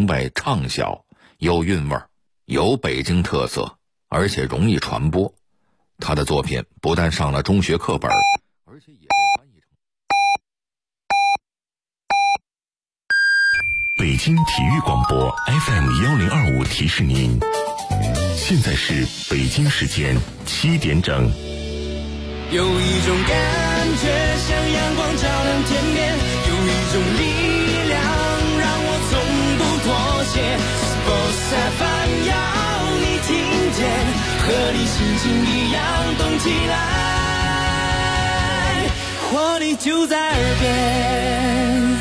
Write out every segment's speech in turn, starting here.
外畅销，有韵味，有北京特色，而且容易传播。他的作品不但上了中学课本，而且也被翻译成。 北京体育广播 FM1025 提示您，现在是北京时间7点整。 有一种感觉像阳光照亮天边，有一种力量让我从不妥协。Sports FM 要你听见，和你心情一样动起来，活力就在耳边。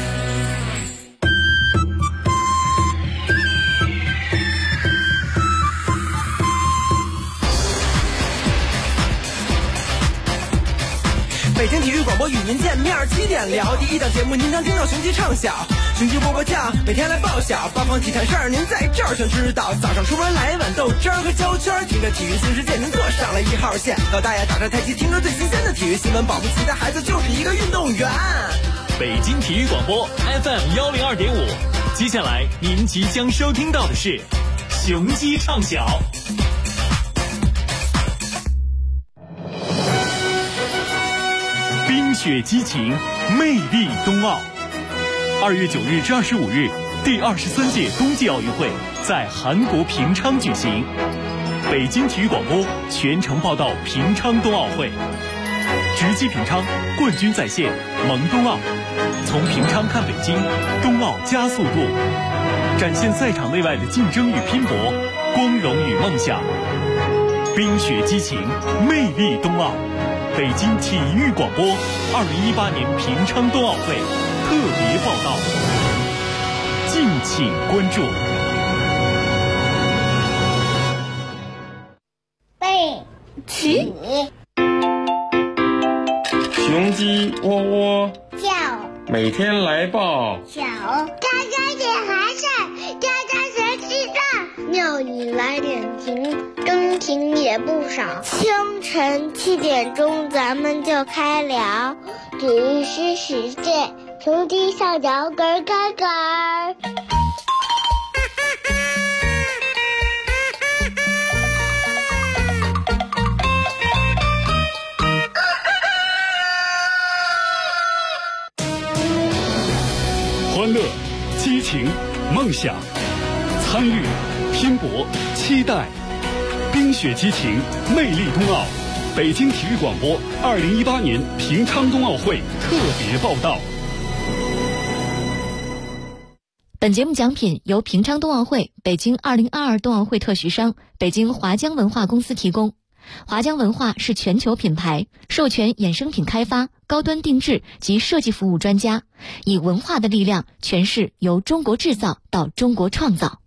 北京体育广播与您见面，7点聊第一档节目，您将听到雄鸡唱晓，雄鸡波波酱，每天来报晓，八方体坛事儿您在这儿全知道。早上出门来碗豆汁儿和焦圈，听着体育新世界，您坐上了1号线。老大爷打着太极，听着最新鲜的体育新闻，保不齐的孩子就是一个运动员。 北京体育广播 FM102.5，接下来您即将收听到的是雄鸡唱晓。冰雪激情，魅力冬奥。2月9日至25日，第23届冬季奥运会在韩国平昌举行。北京体育广播全程报道平昌冬奥会，直击平昌，冠军在线，萌冬奥。从平昌看北京，冬奥加速度，展现赛场内外的竞争与拼搏，光荣与梦想。冰雪激情，魅力冬奥。北京体育广播2018年平昌冬奥会特别报道，敬请关注。 背起， 雄鸡窝窝叫， 每天来报小，家家点寒晒，家家学鸡蛋，庙里来点情，中庭也不少。清晨7点钟，咱们就开聊，体育新世界，雄鸡上脚咯咯咯。 欢乐、激情、梦想，参与、拼搏、期待，冰雪激情，魅力冬奥。北京体育广播2018年平昌冬奥会特别报道。 本节目奖品由平昌冬奥会、北京2022冬奥会特许商北京华江文化公司提供。华江文化是全球品牌，授权衍生品开发、高端定制及设计服务专家，以文化的力量诠释由中国制造到中国创造。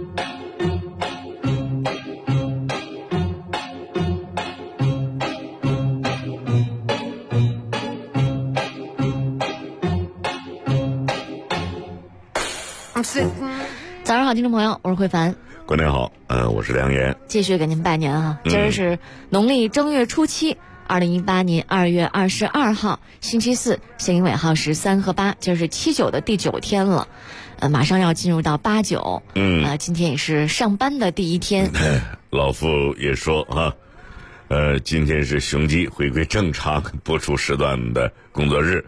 早上好，听众朋友，我是慧凡。 观众好，我是梁岩， 继续给您拜年啊！今儿是农历正月初7，2018年2月22号，星期四，谐音尾号是3和8，今儿是7、9的第9天了，马上要进入到8、9，今天也是上班的第一天。 老傅也说啊，今天是雄鸡回归正常播出时段的工作日，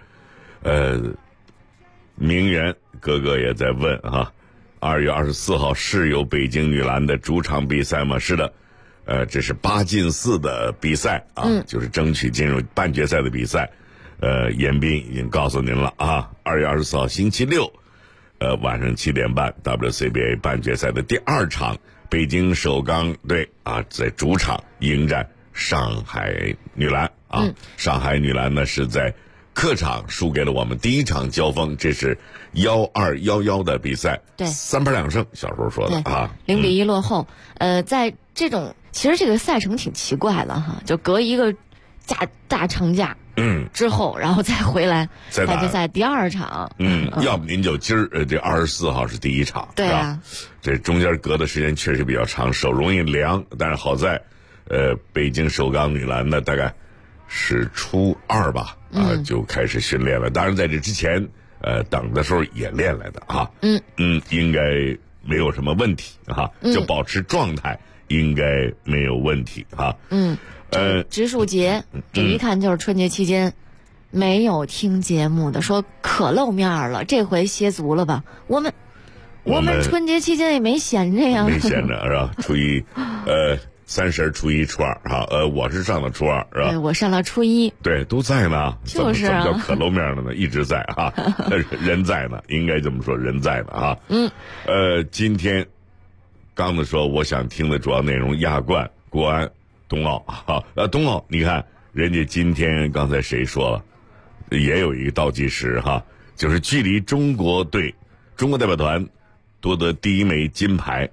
名媛哥哥也在问啊。2月24号是有北京女篮的主场比赛吗？是的，这是8进4的比赛啊，就是争取进入半决赛的比赛。严彬已经告诉您了啊，2月24号星期六，晚上7点半 WCBA 半决赛的第2场，北京首钢队啊在主场迎战上海女篮啊。上海女篮呢是在客场输给了我们，第一场交锋，这是12-11的比赛，对，3盘2胜，小时候说的啊 ，0比1落后。在这种其实这个赛程挺奇怪的哈，就隔一个大长假，之后然后再回来半决赛第2场， 要不您就今儿这24号是第一场， 对啊， 这中间隔的时间确实比较长，手容易凉，但是好在北京首钢女篮呢大概是初2吧，就开始训练了。当然在这之前，等的时候也练来的啊。应该没有什么问题啊，就保持状态应该没有问题啊。 植树节这一看就是春节期间没有听节目的，说可露面了，这回歇足了吧？我们春节期间也没闲着呀， 没闲着是吧？初一30、初一、初二哈，我是上了初二是吧？ 对，我上了初一， 对，都在呢。 就是怎么叫可露面了呢？一直在啊，人在呢，应该这么说，人在呢啊。今天刚子说，我想听的主要内容亚冠、国安、冬奥哈。冬奥你看，人家今天刚才谁说了，也有一个倒计时哈，就是距离中国代表团夺得第一枚金牌，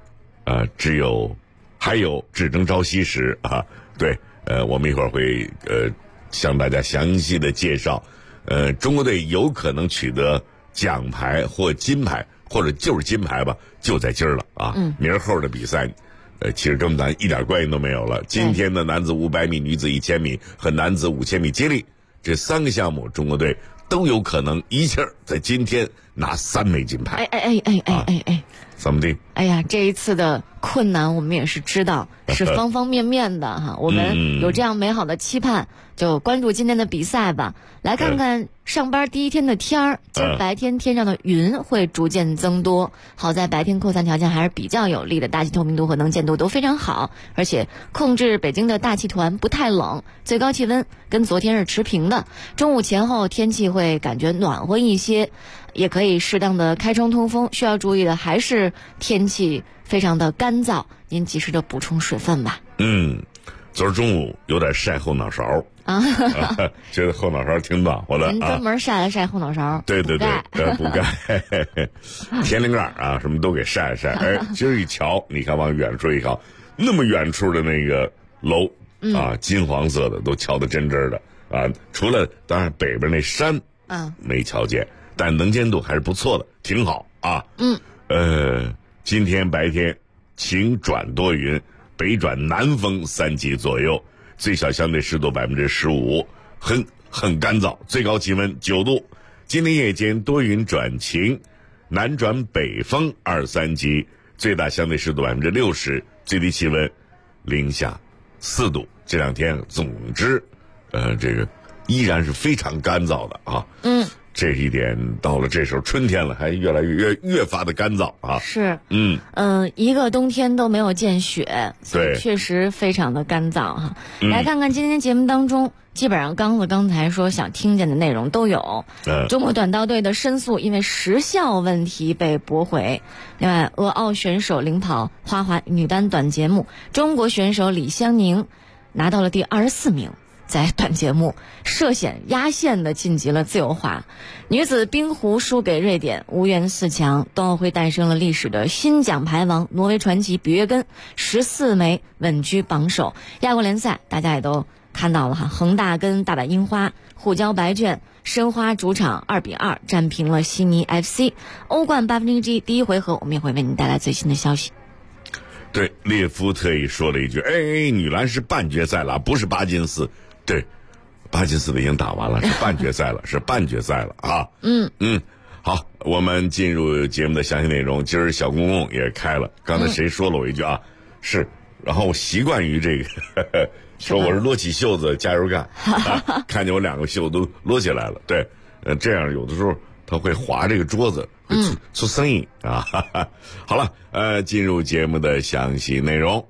还有只争朝夕时啊。对，我们一会儿会向大家详细的介绍，中国队有可能取得奖牌或金牌，或者就是金牌吧，就在今儿了啊。明儿后的比赛，其实跟咱一点关系都没有了。今天的男子500米、女子1000米和男子5000米接力这3个项目，中国队都有可能一气儿在今天拿3枚金牌。怎么的？ 哎呀，这一次的困难我们也是知道，是方方面面的哈。我们有这样美好的期盼，就关注今天的比赛吧。来看看上班第一天的天儿，今儿白天天上的云会逐渐增多，好在白天扩散条件还是比较有利的，大气透明度和能见度都非常好，而且控制北京的大气团不太冷，最高气温跟昨天是持平的。中午前后天气会感觉暖和一些，也可以适当的开窗通风。需要注意的还是天气非常的干燥，您及时的补充水分吧。 昨儿中午有点晒后脑勺觉得后脑勺挺暖和的。 您专门晒了晒后脑勺。 对，补钙天灵盖啊，什么都给晒了晒。今儿一瞧，你看往远处一瞧，那么远处的那个楼啊，金黄色的，都瞧得真的啊。除了当然北边那山没瞧见，但能见度还是不错的，挺好啊。今天白天晴转多云，北转南风3级左右，最小相对湿度15%，很干燥，最高气温9度。今天夜间多云转晴，南转北风2-3级，最大相对湿度60%，最低气温零下4度。这2天总之这个依然是非常干燥的啊。这一点到了这时候春天了，还越发的干燥啊。 是，一个冬天都没有见雪， 对， 确实非常的干燥哈。来看看今天节目当中，基本上刚才说想听见的内容都有。中国短道队的申诉因为时效问题被驳回。另外，俄奥选手领跑花滑女单短节目，中国选手李湘宁拿到了第24名。在短节目涉险压线的晋级了自由滑，女子冰壶输给瑞典，无缘4强。冬奥会诞生了历史的新奖牌王，挪威传奇比约根14枚稳居榜首。亚冠联赛大家也都看到了哈，恒大跟大阪樱花互交白卷，申花主场2-2战平了悉尼 FC。欧冠1/8第一回合，我们也会为您带来最新的消息。 对，列夫特意说了一句：“女篮是半决赛了，不是巴金斯。”对，巴金斯的已经打完了，是半决赛了，是半决赛了啊。好，我们进入节目的详细内容。今儿小公共也开了，刚才谁说了我一句啊？是，然后我习惯于这个，说我是撸起袖子加油干，看见我2个袖都撸起来了。对，这样有的时候他会划这个桌子，会出声音啊。好了，进入节目的详细内容。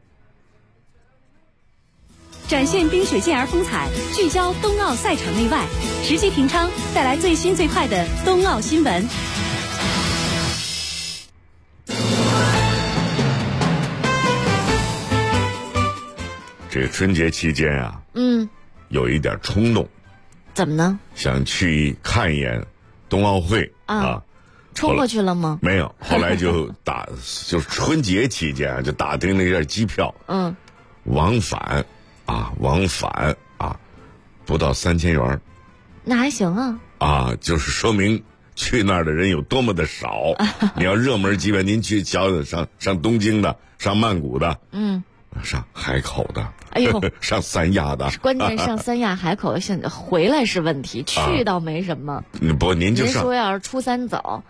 展现冰雪健儿风采，聚焦冬奥赛场内外，实际评昌，带来最新最快的冬奥新闻。 这个春节期间啊，有一点冲动。 怎么呢？ 想去看一眼冬奥会啊。 冲过去了吗？ 没有，后来就是春节期间啊，就打听了一下机票，往返不到3000元， 那还行啊。 就是说明去那儿的人有多么的少。你要热门机票，您去瞧上东京的，上曼谷的，上海口的，上三亚的。 关键上三亚、海口的，现在回来是问题，去倒没什么。 您就上。 您说要是初3走， 您要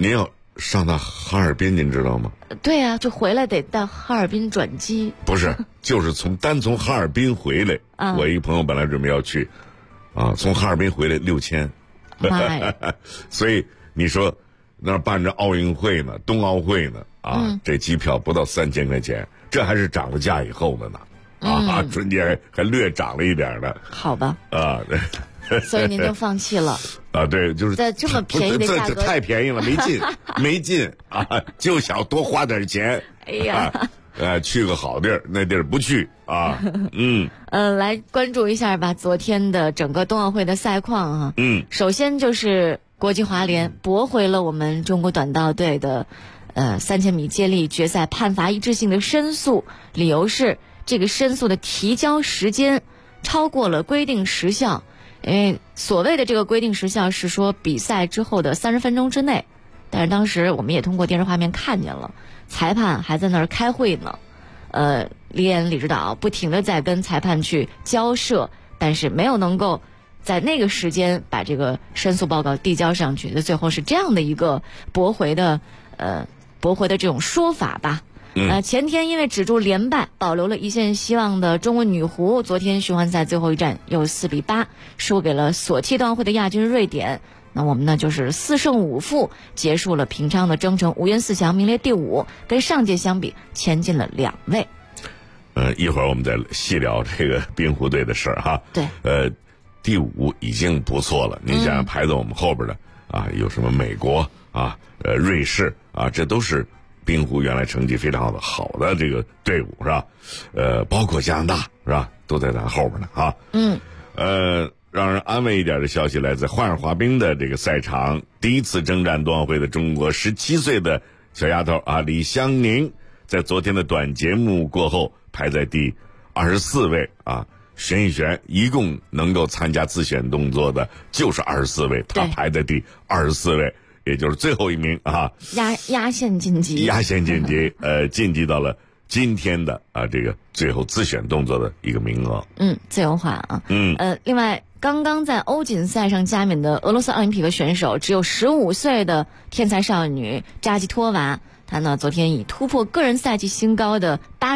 上到哈尔滨，您知道吗？ 对啊，就回来得到哈尔滨转机。 不是，就是单从哈尔滨回来。我一个朋友本来准备要去，从哈尔滨回来6000。 妈呀！ 所以你说那儿办着奥运会呢，冬奥会呢，这机票不到3000块钱，这还是涨了价以后的呢。春节还略涨了一点的。 好吧。 对。 所以您就放弃了。 对，就是在这么便宜的价格， 这太便宜了，没劲就想多花点钱。 哎呀， 去个好地儿，那地儿不去啊。 来关注一下吧，昨天的整个冬奥会的赛况啊。首先就是国际滑联驳回了我们中国短道队的3000米接力决赛判罚一致性的申诉，理由是这个申诉的提交时间超过了规定时效。因为所谓的这个规定时效是说比赛之后的30分钟之内，但是当时我们也通过电视画面看见了，裁判还在那儿开会呢。李岩李指导不停地在跟裁判去交涉，但是没有能够在那个时间把这个申诉报告递交上去，最后是这样的一个驳回的这种说法吧。前天因为止住连败，保留了一线希望的中国女狐，昨天循环赛最后一战又4比8输给了所替冬奥会的亚军瑞典。那我们呢就是4胜5负结束了平昌的征程，5元4强，名列第5，跟上届相比前进了2位。 一会儿我们再细聊这个冰壶队的事儿哈。 对。 第5已经不错了，您想想排在我们后边的有什么美国瑞士这都是冰壶原来成绩非常好的这个队伍是吧？包括加拿大是吧？都在咱后边呢让人安慰一点的消息来自花样滑冰的这个赛场，第一次征战冬奥会的中国17岁的小丫头李湘宁，在昨天的短节目过后排在第24位选一选，一共能够参加自选动作的就是24位，她排在第24位。也就是最后一名压线晋级， 晋级到了今天的这个最后自选动作的一个名额。 自由化另外刚刚在欧锦赛上加冕的俄罗斯奥林匹克选手，只有15岁的天才少女扎基托娃，她呢昨天以突破个人赛季新高的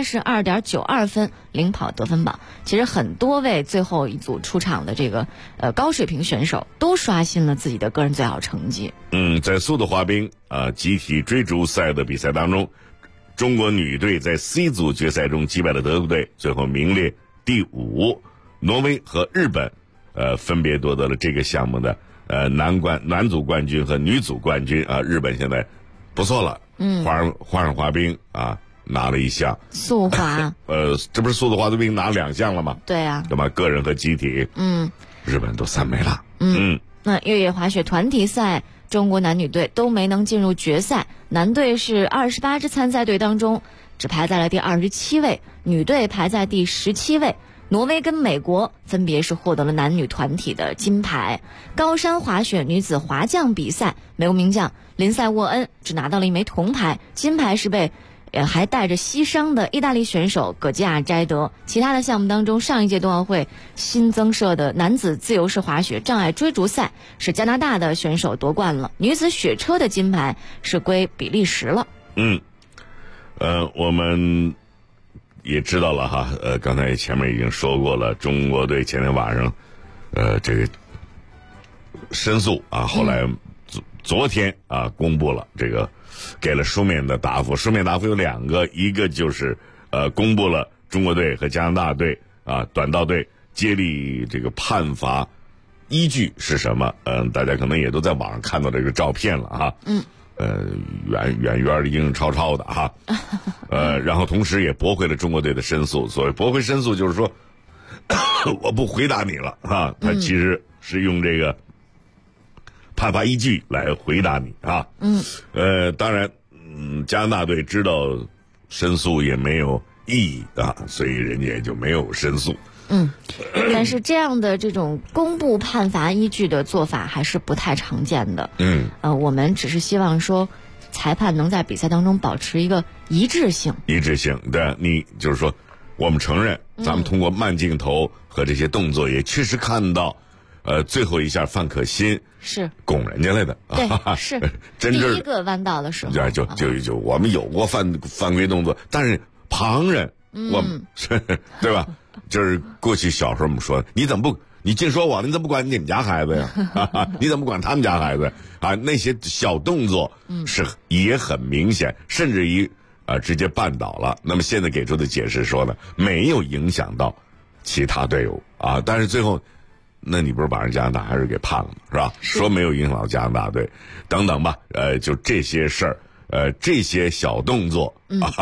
82.92分领跑得分榜。其实很多位最后一组出场的这个高水平选手都刷新了自己的个人最好成绩。 在速度滑冰集体追逐赛的比赛当中，中国女队在 C 组决赛中击败了德国队，最后名列第5。挪威和日本分别夺得了这个项目的男组冠军和女组冠军日本现在不错了。花样滑冰拿了1项， 速滑这不是速度滑冰拿了2项了吗？ 对啊， 对吧？个人和集体日本都3枚了。 那越野滑雪团体赛，中国男女队都没能进入决赛，男队是28支参赛队当中只排在了第27位，女队排在第17位。挪威跟美国分别是获得了男女团体的金牌。高山滑雪女子滑降比赛，美国名将林赛沃恩只拿到了1枚铜牌，金牌是被还带着膝伤的意大利选手葛基亚摘得。其他的项目当中，上一届冬奥会新增设的男子自由式滑雪障碍追逐赛是加拿大的选手夺冠了，女子雪车的金牌是归比利时了。 我们也知道了刚才前面已经说过了，中国队前天晚上这个申诉后来昨天公布了这个，给了书面的答复。书面答复有2个，一个就是公布了中国队和加拿大队短道队接力这个判罚依据是什么。大家可能也都在网上看到这个照片了远的英英超超的然后同时也驳回了中国队的申诉。所谓驳回申诉就是说我不回答你了他其实是用这个判罚依据来回答你当然加拿大队知道申诉也没有意义所以人家也就没有申诉。 但是这样的这种公布判罚依据的做法还是不太常见的。我们只是希望说裁判能在比赛当中保持一个一致性。 对，你就是说我们承认咱们通过慢镜头和这些动作也确实看到最后一下范可新是拱人家来的， 对，是真正第一个弯道的时候， 就我们有过犯规动作，但是旁人我们是对吧？就是过去小时候我们说，你怎么不？你净说我了，你怎么不管你们家孩子呀？你怎么不管他们家孩子啊？那些小动作是也很明显，甚至于直接绊倒了。那么现在给出的解释说呢，没有影响到其他队伍啊，但是最后，那你不是把人加拿大还是给判了吗？是吧？说没有影响到加拿大队，等等吧。就这些事儿，这些小动作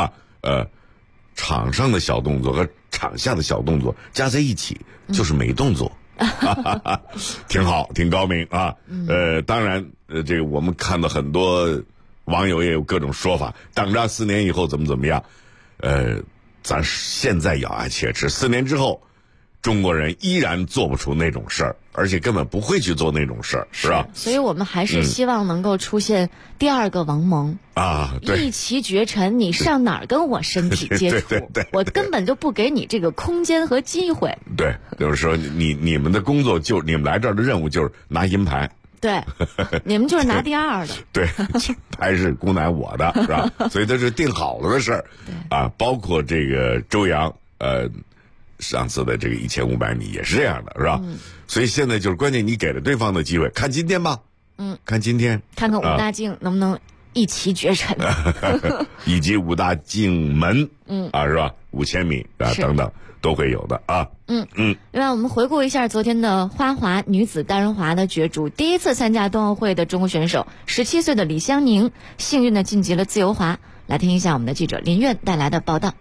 场上的小动作和场下的小动作加在一起，就是没动作。挺好，挺高明啊。当然，这个我们看到很多网友也有各种说法，等着4年以后怎么样。咱现在咬牙切齿，4年之后，中国人依然做不出那种事儿，而且根本不会去做那种事儿，是吧？ 所以我们还是希望能够出现第二个王蒙啊，对， 一骑绝尘，你上哪儿跟我身体接触？ 对， 我根本就不给你这个空间和机会。 对，就是说你们的工作你们来这儿的任务就是拿银牌。 对，你们就是拿第2的。 对，还是姑奶我的，是吧？所以这是定好了的事儿啊。包括这个周洋，上次的这个1500米也是这样的，是吧？所以现在就是关键，你给了对方的机会，看今天吧。看今天， 看看武大靖能不能一骑绝尘， 以及武大靖门，是吧？5000米啊等等都会有的啊。 另外，我们回顾一下昨天的花滑女子单人滑的角逐，第一次参加冬奥会的中国选手17岁的李湘宁，幸运的晋级了自由滑。来听一下我们的记者林苑带来的报道。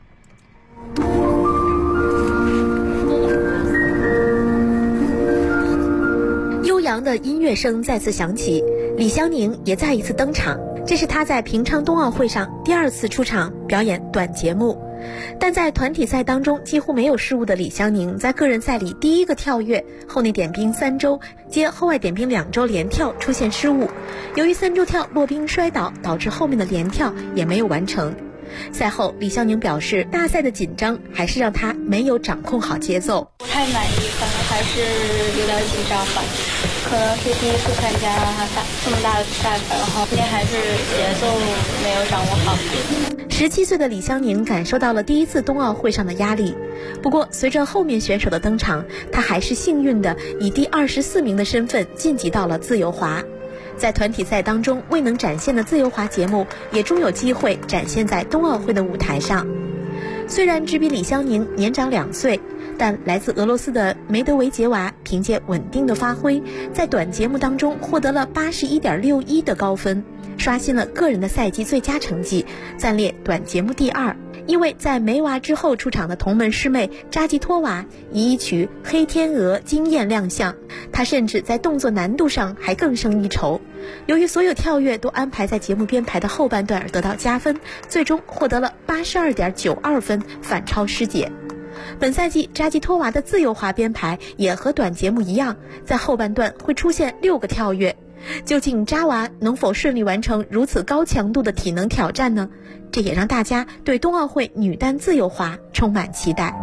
悠扬的音乐声再次响起，李湘宁也再一次登场。这是她在平昌冬奥会上第2次出场表演短节目。但在团体赛当中几乎没有失误的李湘宁，在个人赛里第一个跳跃，后内点冰3周接后外点冰2周连跳出现失误，由于3周跳落冰摔倒，导致后面的连跳也没有完成。赛后，李湘宁表示，大赛的紧张还是让她没有掌控好节奏。 不太满意，可能还是有点紧张吧。可能是第一次参加这么大的比赛，然后今天还是节奏没有掌握好。 17岁的李湘宁感受到了第一次冬奥会上的压力，不过随着后面选手的登场，她还是幸运的以第24名的身份晋级到了自由滑。在团体赛当中未能展现的自由滑节目，也终有机会展现在冬奥会的舞台上。虽然只比李湘宁年长2岁，但来自俄罗斯的梅德韦杰娃凭借稳定的发挥，在短节目当中获得了81.61的高分，刷新了个人的赛季最佳成绩，暂列短节目第2。因为在梅娃之后出场的同门师妹扎吉托娃以一曲《黑天鹅》惊艳亮相，她甚至在动作难度上还更胜一筹。由于所有跳跃都安排在节目编排的后半段而得到加分，最终获得了82.92分，反超师姐。本赛季扎吉托娃的自由滑编排也和短节目一样，在后半段会出现6个跳跃。究竟扎娃能否顺利完成如此高强度的体能挑战呢？这也让大家对冬奥会女单自由滑充满期待。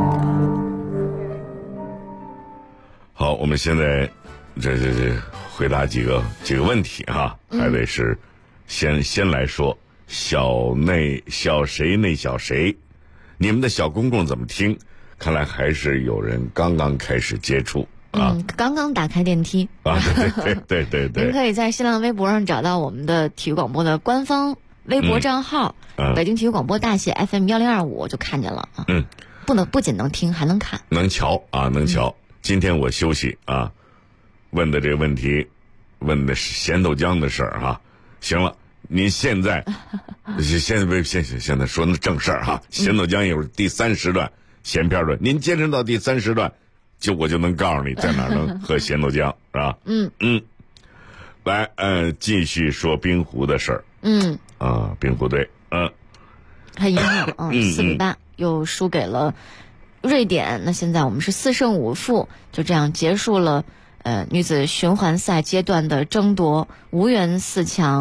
好，我们现在这回答几个问题啊，还得是先来说小谁内小谁，你们的小公公怎么听？看来还是有人刚刚开始接触。 刚刚打开电梯啊，对， 您可以在新浪微博上找到我们的体育广播的官方微博账号，北京体育广播大写 FM1025就看见了啊。不仅能听，还能看， 能瞧啊，能瞧。今天我休息啊，问的这个问题，问的是咸豆浆的事儿哈。行了，您现在现在说那正事儿哈。咸豆浆一会儿第3时段闲篇论，您坚持到第3时段。我就能告诉你在哪儿能喝咸豆浆，是吧？来，继续说冰壶的事儿。冰壶队， 很遗憾，4比8又输给了瑞典。那现在我们是4胜5负，就这样结束了女子循环赛阶段的争夺，无缘4强。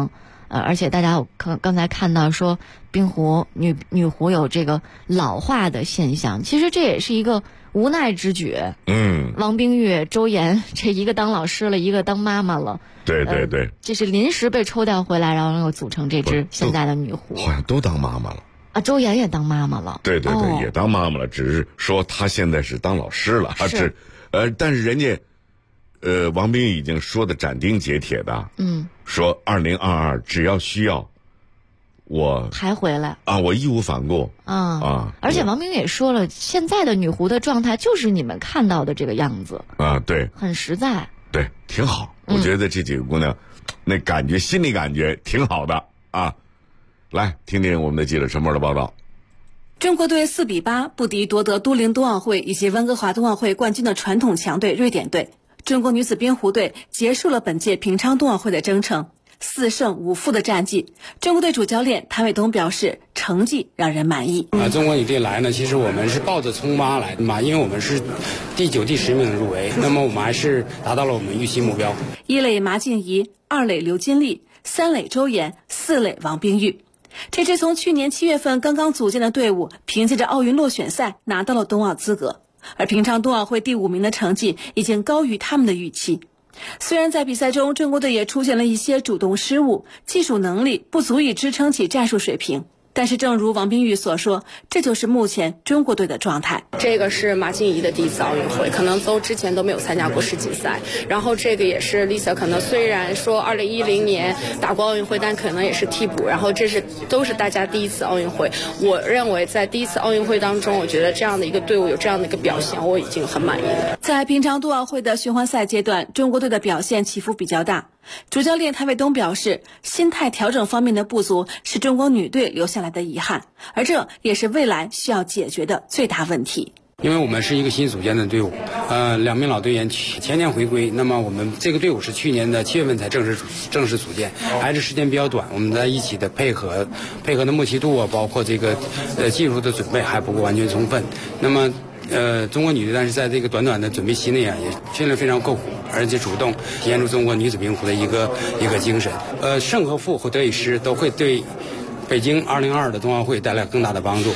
而且大家刚才看到说冰壶女壶有这个老化的现象，其实这也是一个无奈之举。王冰玉、周岩这一个当老师了，一个当妈妈了。 对对对， 这是临时被抽调回来，然后又组成这支现在的女壶。 好像都当妈妈了啊，周岩也当妈妈了。 对对对，也当妈妈了，只是说她现在是当老师了。但是人家王冰玉已经说的斩钉截铁的，说2022只要需要我还回来啊，我义无反顾而且王冰玉也说了，现在的女壶的状态就是你们看到的这个样子啊，对， 很实在， 对，挺好。我觉得这几个姑娘，那感觉心理感觉挺好的啊。来听听我们的记者陈默的报道。 中国队4比8不敌夺得都灵冬奥会以及温哥华冬奥会冠军的传统强队瑞典队。中国女子冰壶队结束了本届平昌冬奥会的征程，4胜5负的战绩。中国队主教练谭伟东表示，成绩让人满意。 中国女队来呢，其实我们是抱着冲妈来的嘛，因为我们是第9、第10名入围，那么我们还是达到了我们预期目标。 1垒马静怡，2垒刘金丽，3垒周岩，4垒王冰玉。这支从去年7月份刚刚组建的队伍，凭借着奥运落选赛拿到了冬奥资格，而平昌冬奥会第5名的成绩已经高于他们的预期。虽然在比赛中中国队也出现了一些主动失误，技术能力不足以支撑起战术水平，但是正如王冰玉所说，这就是目前中国队的状态。 这个是马静怡的第1次奥运会，可能之前都没有参加过世锦赛，然后这个也是 Lisa 可能虽然说2010年打过奥运会，但可能也是替补，然后都是大家第1次奥运会。我认为在第1次奥运会当中，我觉得这样的一个队伍有这样的一个表现，我已经很满意了。 在平昌冬奥会的循环赛阶段，中国队的表现起伏比较大。主教练谭伟东表示，心态调整方面的不足是中国女队留下来的遗憾，而这也是未来需要解决的最大问题。 因为我们是一个新组建的队伍，2名老队员前年回归，那么我们这个队伍是去年的7月份才正式组建，还是时间比较短，我们在一起的配合的默契度啊，包括这个技术的准备还不够完全充分。那么中国女队但是在这个短短的准备期内啊，也训练非常刻苦，而且主动体现出中国女子冰壶的一个精神。胜和负或得与失都会对北京2022的冬奥会带来更大的帮助。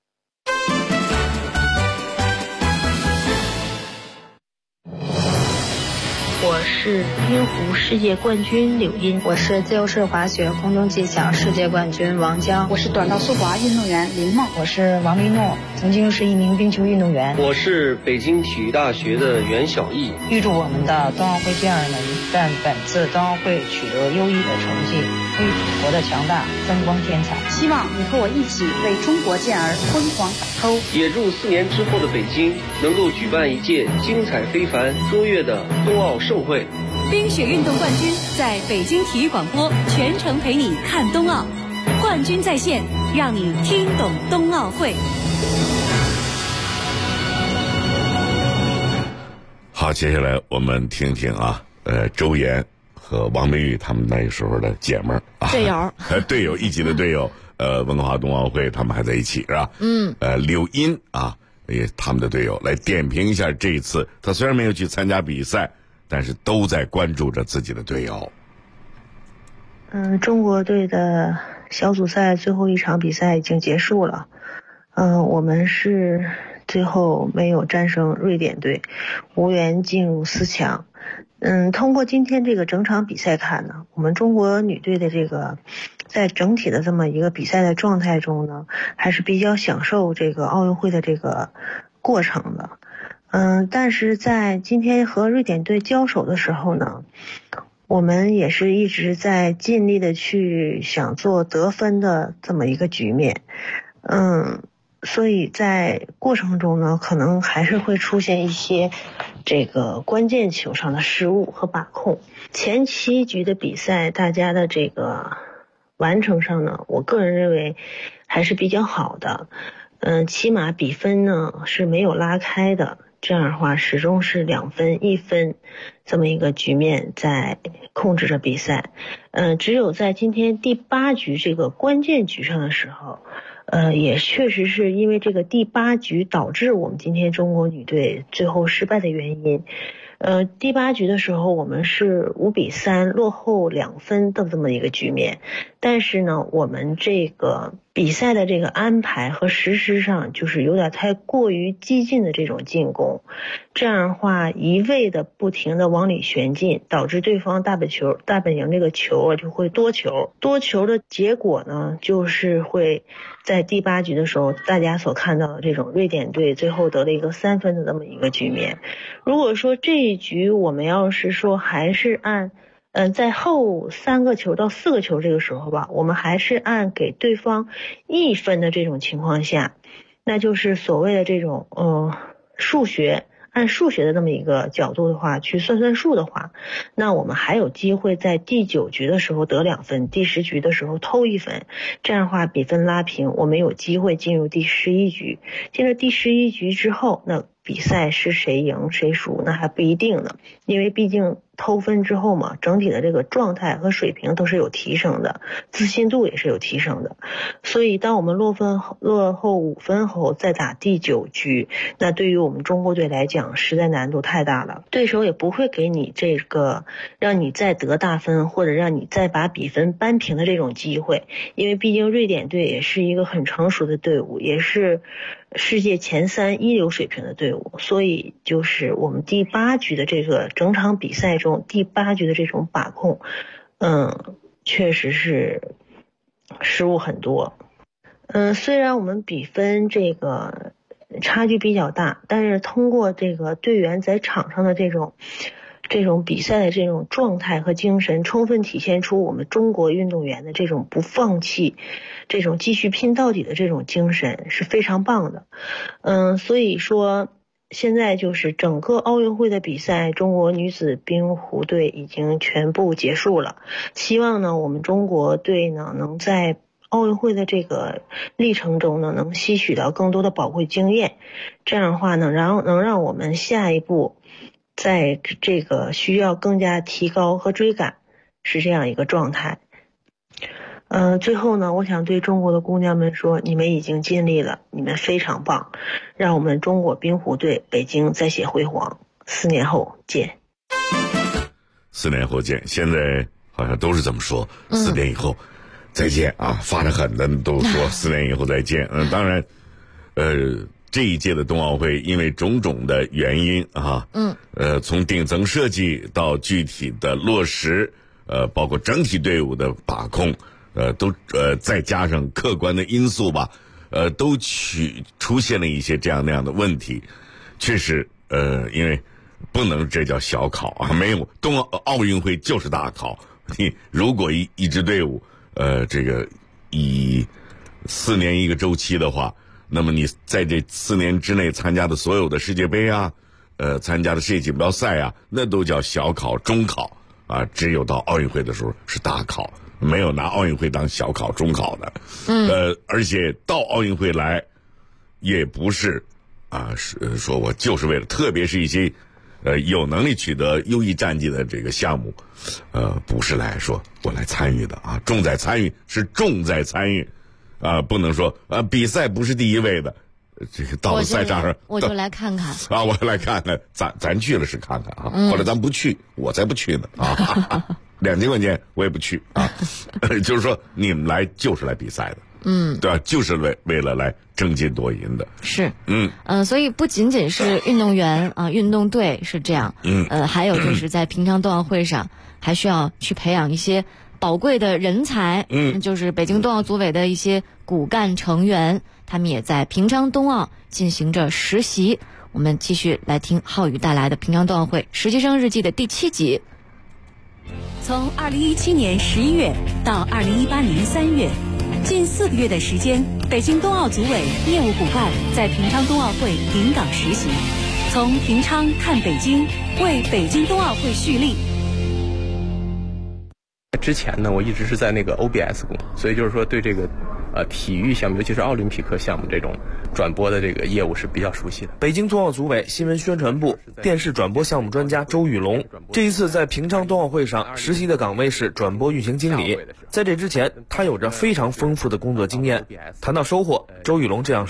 我是冰壶世界冠军柳茵， 我是自由式滑雪空中技巧世界冠军王江， 我是短道速滑运动员林梦， 我是王丽诺，曾经是一名冰球运动员。 我是北京体育大学的袁晓毅。 预祝我们的冬奥会健儿们在本次冬奥会取得优异的成绩，为祖国的强大增光添彩。 希望你和我一起为中国健儿辉煌打 call。 也祝4年之后的北京能够举办一届精彩非凡、卓越的冬奥盛会。 冰雪运动冠军在北京体育广播全程陪你看冬奥，冠军在线，让你听懂冬奥会。 好，接下来我们听听周岩和王冰玉他们那时候的姐们儿队友一起的队友，温哥华冬奥会他们还在一起是吧？柳茵他们的队友来点评一下这一次，他虽然没有去参加比赛，但是都在关注着自己的队友。 中国队的小组赛最后一场比赛已经结束了，我们是最后没有战胜瑞典队，无缘进入4强。通过今天这个整场比赛看呢，我们中国女队的这个在整体的这么一个比赛的状态中呢，还是比较享受这个奥运会的这个过程的。但是在今天和瑞典队交手的时候呢，我们也是一直在尽力的去想做得分的这么一个局面。所以在过程中呢，可能还是会出现一些这个关键球上的失误和把控。前7局的比赛，大家的这个完成上呢，我个人认为还是比较好的。起码比分呢是没有拉开的，这样的话始终是2分1分这么一个局面在控制着比赛。只有在今天第8局这个关键局上的时候，也确实是因为这个第8局导致我们今天中国女队最后失败的原因。 第8局的时候我们是5-3落后2分的这么一个局面，但是呢我们这个比赛的这个安排和实施上就是有点太过于激进的这种进攻，这样的话一味的不停的往里旋进，导致对方大本营这个球就会多球的结果呢，就是会在第8局的时候大家所看到的这种瑞典队最后得了一个3分的这么一个局面。如果说这一局我们要是说还是按在后3个球到4个球这个时候吧，我们还是按给对方1分的这种情况下，那就是所谓的这种按数学的这么一个角度的话去算数的话，那我们还有机会在第9局的时候得2分，第10局的时候偷1分，这样的话比分拉平，我们有机会进入第11局。进了第11局之后，那比赛是谁赢谁输那还不一定呢，因为毕竟偷分之后嘛，整体的这个状态和水平都是有提升的，自信度也是有提升的。所以当我们落后5分后再打第9局，那对于我们中国队来讲实在难度太大了，对手也不会给你这个让你再得大分或者让你再把比分扳平的这种机会，因为毕竟瑞典队也是一个很成熟的队伍，也是世界前3一流水平的队伍，所以就是我们第8局的这个整场比赛中第8局的这种把控确实是失误很多。虽然我们比分这个差距比较大，但是通过这个队员在场上的这种比赛的这种状态和精神，充分体现出我们中国运动员的这种不放弃，这种继续拼到底的这种精神是非常棒的。所以说现在就是整个奥运会的比赛，中国女子冰壶队已经全部结束了。希望呢我们中国队呢能在奥运会的这个历程中呢能吸取到更多的宝贵经验，这样的话呢能让我们下一步在这个需要更加提高和追赶，是这样一个状态。最后呢我想对中国的姑娘们说，你们已经尽力了，你们非常棒，让我们中国冰壶队北京再现辉煌，4年后见。 4年后见，现在好像都是这么说，4年以后再见啊，发得狠的都说4年以后再见。当然这一届的冬奥会因为种种的原因啊，从顶层设计到具体的落实，包括整体队伍的把控，都再加上客观的因素吧，都出现了一些这样那样的问题。确实因为不能这叫小考啊，没有奥运会就是大考。你如果一支队伍这个以4年一个周期的话，那么你在这4年之内参加的所有的世界杯啊，参加的世界锦标赛啊，那都叫小考中考啊，只有到奥运会的时候是大考，没有拿奥运会当小考中考的。而且到奥运会来也不是是说我就是为了，特别是一些有能力取得优异战绩的这个项目，不是来说我来参与的啊，重在参与，是重在参与不能说比赛不是第一位的，这个到了赛场上我就来看看啊，我来看看，咱去了是看看啊，或者咱不去，我才不去呢啊，2千块钱我也不去啊就是说你们来就是来比赛的，对吧？就是为了来争金夺银的， 是，所以不仅仅是运动员啊，运动队是这样，还有就是在平昌冬奥会上还需要去培养一些宝贵的人才，就是北京冬奥组委的一些骨干成员，他们也在平昌冬奥进行着实习。我们继续来听浩宇带来的平昌冬奥会实习生日记的第7集。 从2017年11月到2018年3月，近4个月的时间，北京冬奥组委业务骨干在平昌冬奥会临港实习，从平昌看北京，为北京冬奥会蓄力。 之前呢，我一直是在那个 OBS 工，所以就是说对这个体育项目，尤其是奥林匹克项目这种转播的这个业务是比较熟悉的。 北京冬奥组委新闻宣传部电视转播项目专家周宇龙，这一次在平昌冬奥会上实习的岗位是转播运行经理。在这之前，他有着非常丰富的工作经验。谈到收获，周宇龙这样说：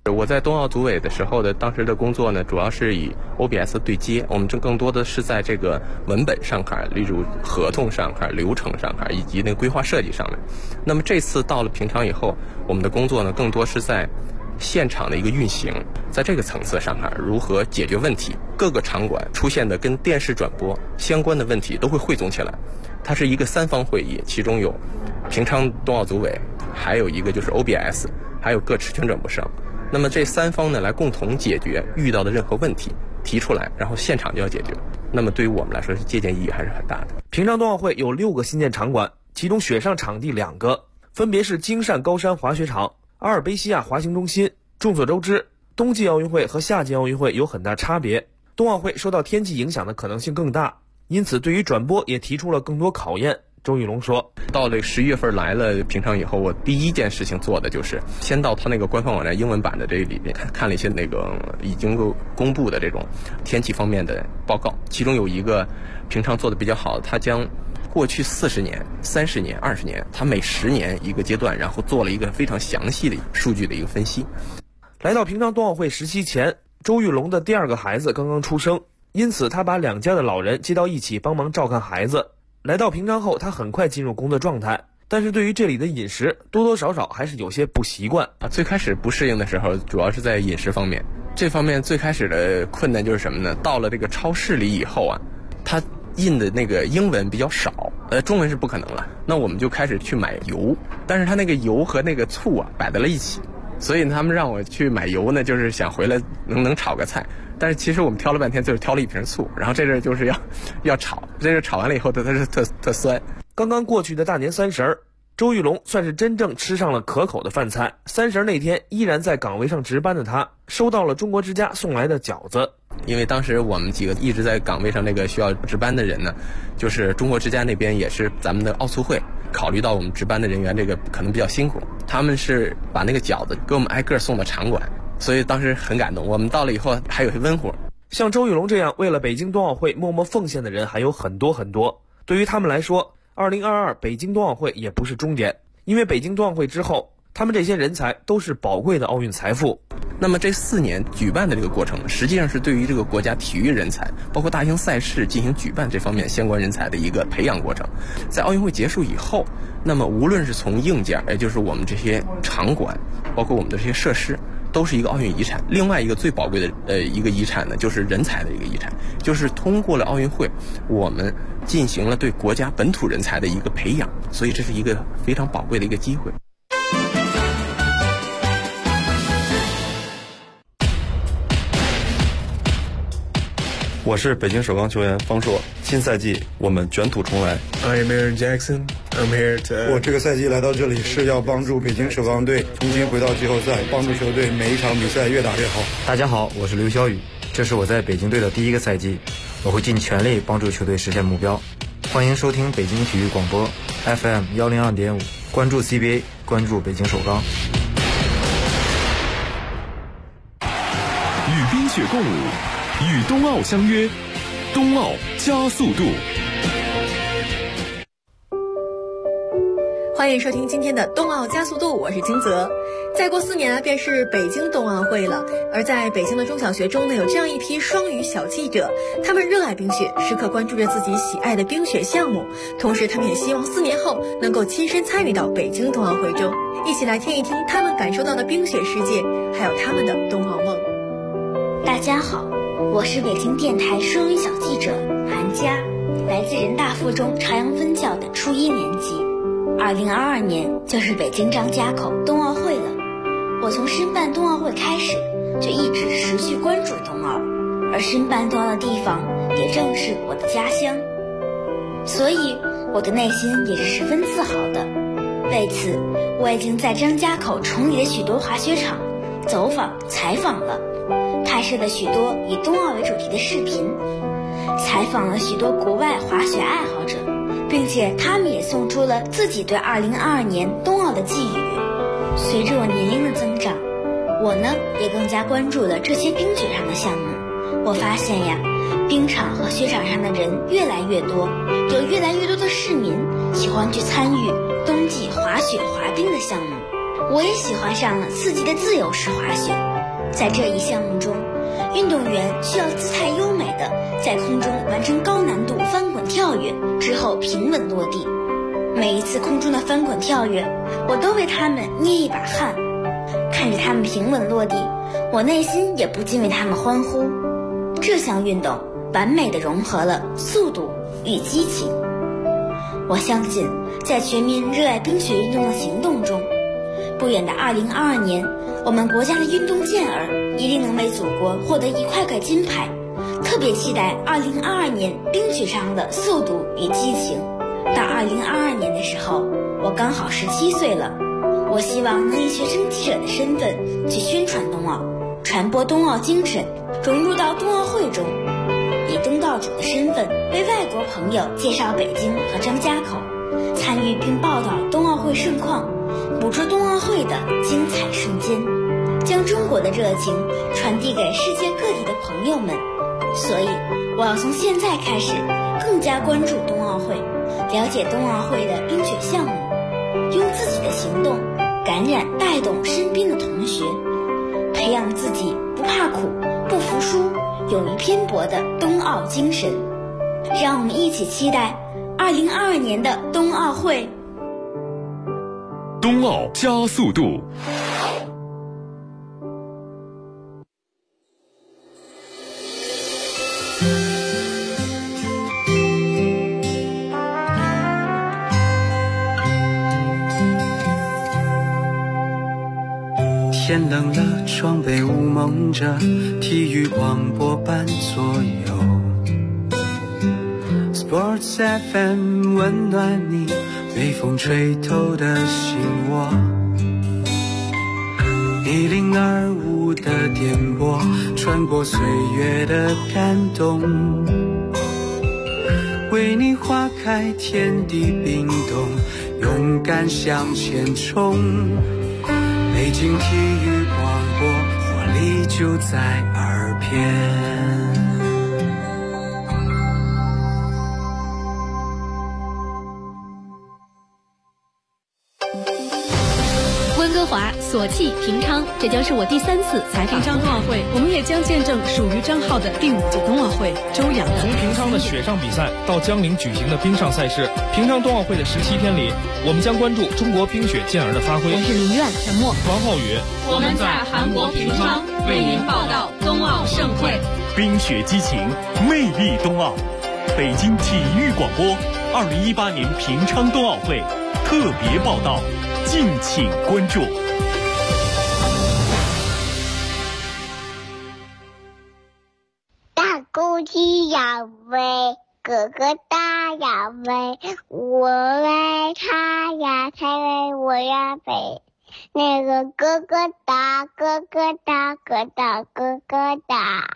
我在冬奥组委的时候的当时的工作呢，主要是以 OBS 对接，我们更多的是在这个文本上看，例如合同上看、流程上看，以及那个规划设计上面。那么这次到了平常以后，我们的工作呢，更多是在现场的一个运行，在这个层次上看，如何解决问题，各个场馆出现的跟电视转播相关的问题都会汇总起来。它是一个3方会议，其中有平昌冬奥组委，还有一个就是 OBS， 还有各持权转播商。那么这3方呢，来共同解决遇到的任何问题，提出来，然后现场就要解决。那么对于我们来说，是借鉴意义还是很大的。 平昌冬奥会有6个新建场馆，其中雪上场地2个，分别是京善高山滑雪场、阿尔卑西亚滑行中心。众所周知，冬季奥运会和夏季奥运会有很大差别，冬奥会受到天气影响的可能性更大，因此对于转播也提出了更多考验。周玉龙说， 到了11月份来了平昌以后，我第一件事情做的就是先到他那个官方网站英文版的这里边看了一些那个已经公布的这种天气方面的报告，其中有一个平昌做的比较好，他将过去40年、30年、20年，他每10年一个阶段，然后做了一个非常详细的数据的一个分析。 来到平昌冬奥会10期前，周玉龙的第2个孩子刚刚出生，因此他把2家的老人接到一起帮忙照看孩子。来到平昌后，他很快进入工作状态，但是对于这里的饮食多多少少还是有些不习惯。 最开始不适应的时候，主要是在饮食方面。这方面最开始的困难就是什么呢？到了这个超市里以后啊，他印的那个英文比较少，中文是不可能了。那我们就开始去买油，但是他那个油和那个醋啊摆在了一起，所以他们让我去买油呢，就是想回来能炒个菜。但是其实我们挑了半天，就是挑了一瓶醋，然后这阵就是要炒，这阵炒完了以后，它是特酸。 刚刚过去的大年30，周玉龙算是真正吃上了可口的饭菜。30那天依然在岗位上值班的他，收到了中国之家送来的饺子。 因为当时我们几个一直在岗位上那个需要值班的人呢，就是中国之家那边也是咱们的奥促会，考虑到我们值班的人员这个可能比较辛苦，他们是把那个饺子给我们挨个送到场馆。所以当时很感动，我们到了以后还有些温乎。 像周玉龙这样为了北京冬奥会默默奉献的人还有很多很多。对于他们来说，2022北京冬奥会也不是终点，因为北京冬奥会之后，他们这些人才都是宝贵的奥运财富。 那么这4年举办的这个过程，实际上是对于这个国家体育人才，包括大型赛事进行举办这方面相关人才的一个培养过程。在奥运会结束以后，那么无论是从硬件，也就是我们这些场馆，包括我们的这些设施，都是一个奥运遗产。另外一个最宝贵的一个遗产呢，就是人才的一个遗产，就是通过了奥运会，我们进行了对国家本土人才的一个培养，所以这是一个非常宝贵的一个机会。 我是北京首钢球员方硕，新赛季我们卷土重来。 I'm Aaron Jackson. I'm here to. 我这个赛季来到这里是要帮助北京首钢队重新回到季后赛，帮助球队每一场比赛越打越好。 大家好，我是刘晓宇，这是我在北京队的第1个赛季，我会尽全力帮助球队实现目标。欢迎收听北京体育广播 FM 102.5，关注 CBA， 关注北京首钢。 与冰雪共舞，与冬奥相约，冬奥加速度。 欢迎收听今天的冬奥加速度，我是金泽。再过4年便是北京冬奥会了，而在北京的中小学中呢，有这样一批双语小记者，他们热爱冰雪，时刻关注着自己喜爱的冰雪项目，同时他们也希望4年后能够亲身参与到北京冬奥会中，一起来听一听他们感受到的冰雪世界，还有他们的冬奥梦。 大家好，我是北京电台双语小记者韩佳，来自人大附中朝阳分校的初1年级。2022年就是北京张家口冬奥会了，我从申办冬奥会开始就一直持续关注冬奥，而申办冬奥的地方也正是我的家乡，所以我的内心也是十分自豪的。为此，我已经在张家口崇礼的许多滑雪场走访采访了，拍摄了许多以冬奥为主题的视频，采访了许多国外滑雪爱好者，并且他们也送出了自己对2022年冬奥的寄语。随着我年龄的增长，我呢也更加关注了这些冰雪上的项目。我发现呀，冰场和雪场上的人越来越多，有越来越多的市民喜欢去参与冬季滑雪滑冰的项目。我也喜欢上了刺激的自由式滑雪， 在这一项目中，运动员需要姿态优美的在空中完成高难度翻滚跳跃之后平稳落地。每一次空中的翻滚跳跃，我都为他们捏一把汗。看着他们平稳落地，我内心也不禁为他们欢呼。这项运动完美地融合了速度与激情。我相信，在全民热爱冰雪运动的行动中，不远的2022年，我们国家的运动健儿一定能为祖国获得一块块金牌。特别期待2022年冰雪上的速度与激情。到2022年的时候，我刚好17岁了。我希望能以学生记者的身份去宣传冬奥，传播冬奥精神，融入到冬奥会中，以东道主的身份为外国朋友介绍北京和张家口，参与并报道冬奥会盛况，捕捉冬奥会的精彩瞬间，将中国的热情传递给世界各地的朋友们。所以我要从现在开始更加关注冬奥会，了解冬奥会的冰雪项目，用自己的行动感染带动身边的同学，培养自己不怕苦不服输勇于拼搏的冬奥精神。让我们一起期待2022年的冬奥会。 冬奥加速度。 天冷了，窗被雾蒙着，体育广播伴左右。Sports FM 温暖你，被风吹透的心窝。1025的电波，穿过岁月的感动，为你划开天地冰冻，勇敢向前冲。北京体育广播，活力就在耳边。 温哥华、索契、平昌，这将是我第3次采访平昌冬奥会，我们也将见证属于张浩的第5届冬奥会。周洋从平昌的雪上比赛到江陵举行的冰上赛事，平昌冬奥会的17天里，我们将关注中国冰雪健儿的发挥。 我是林苑、陈默、 王浩宇， 我们在韩国平昌为您报道冬奥盛会。 冰雪激情，魅力冬奥。北京体育广播2018年平昌冬奥会特别报道，敬请关注。 大公鸡要飞，哥哥大要飞，我为他呀，才为我呀飞。那个哥哥大，哥哥大，哥大哥哥大。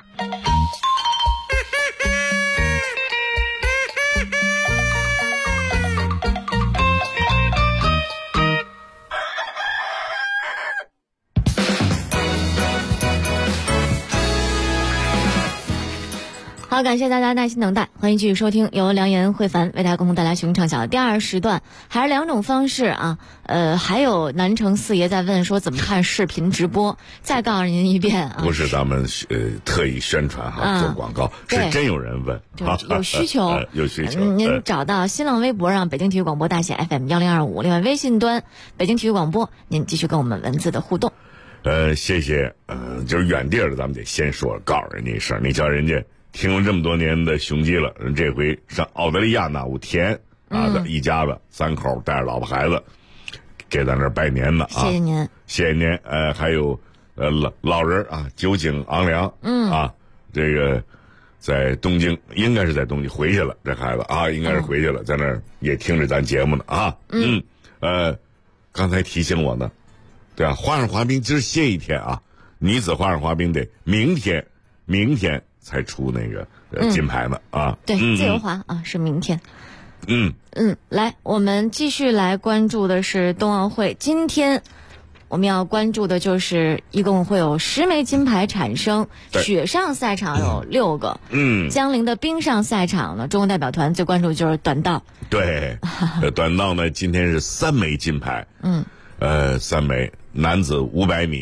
好，感谢大家耐心等待，欢迎继续收听由梁岩、慧凡为大家共同带来熊唱小的第2时段，还是2种方式啊。还有南城四爷在问说怎么看视频直播，再告诉您一遍啊， 不是咱们特意宣传哈，做广告，是真有人问， 有需求， 有需求。 您找到新浪微博上北京体育广播大写 FM1025，另外微信端北京体育广播，您继续跟我们文字的互动。 谢谢。就是远地儿的，咱们得先说，告诉人家一声，你瞧人家。听了这么多年的雄鸡了，人这回上澳大利亚那武田啊，一家子3口带着老婆孩子，给咱这儿拜年呢啊！ 谢谢您， 谢谢您。还有老人啊，酒井昂良，啊，这个在东京，应该是在东京回去了，这孩子啊，应该是回去了，在那儿也听着咱节目呢啊。刚才提醒我呢，对啊，花样滑冰今儿歇一天啊，女子花样滑冰得明天才出那个金牌呢啊！ 对，自由滑啊是明天。来，我们继续来关注的是冬奥会。今天我们要关注的就是一共会有10枚金牌产生，雪上赛场有6个。江陵的冰上赛场呢，中国代表团最关注的就是短道。 对，短道呢今天是3枚金牌。3枚，男子500米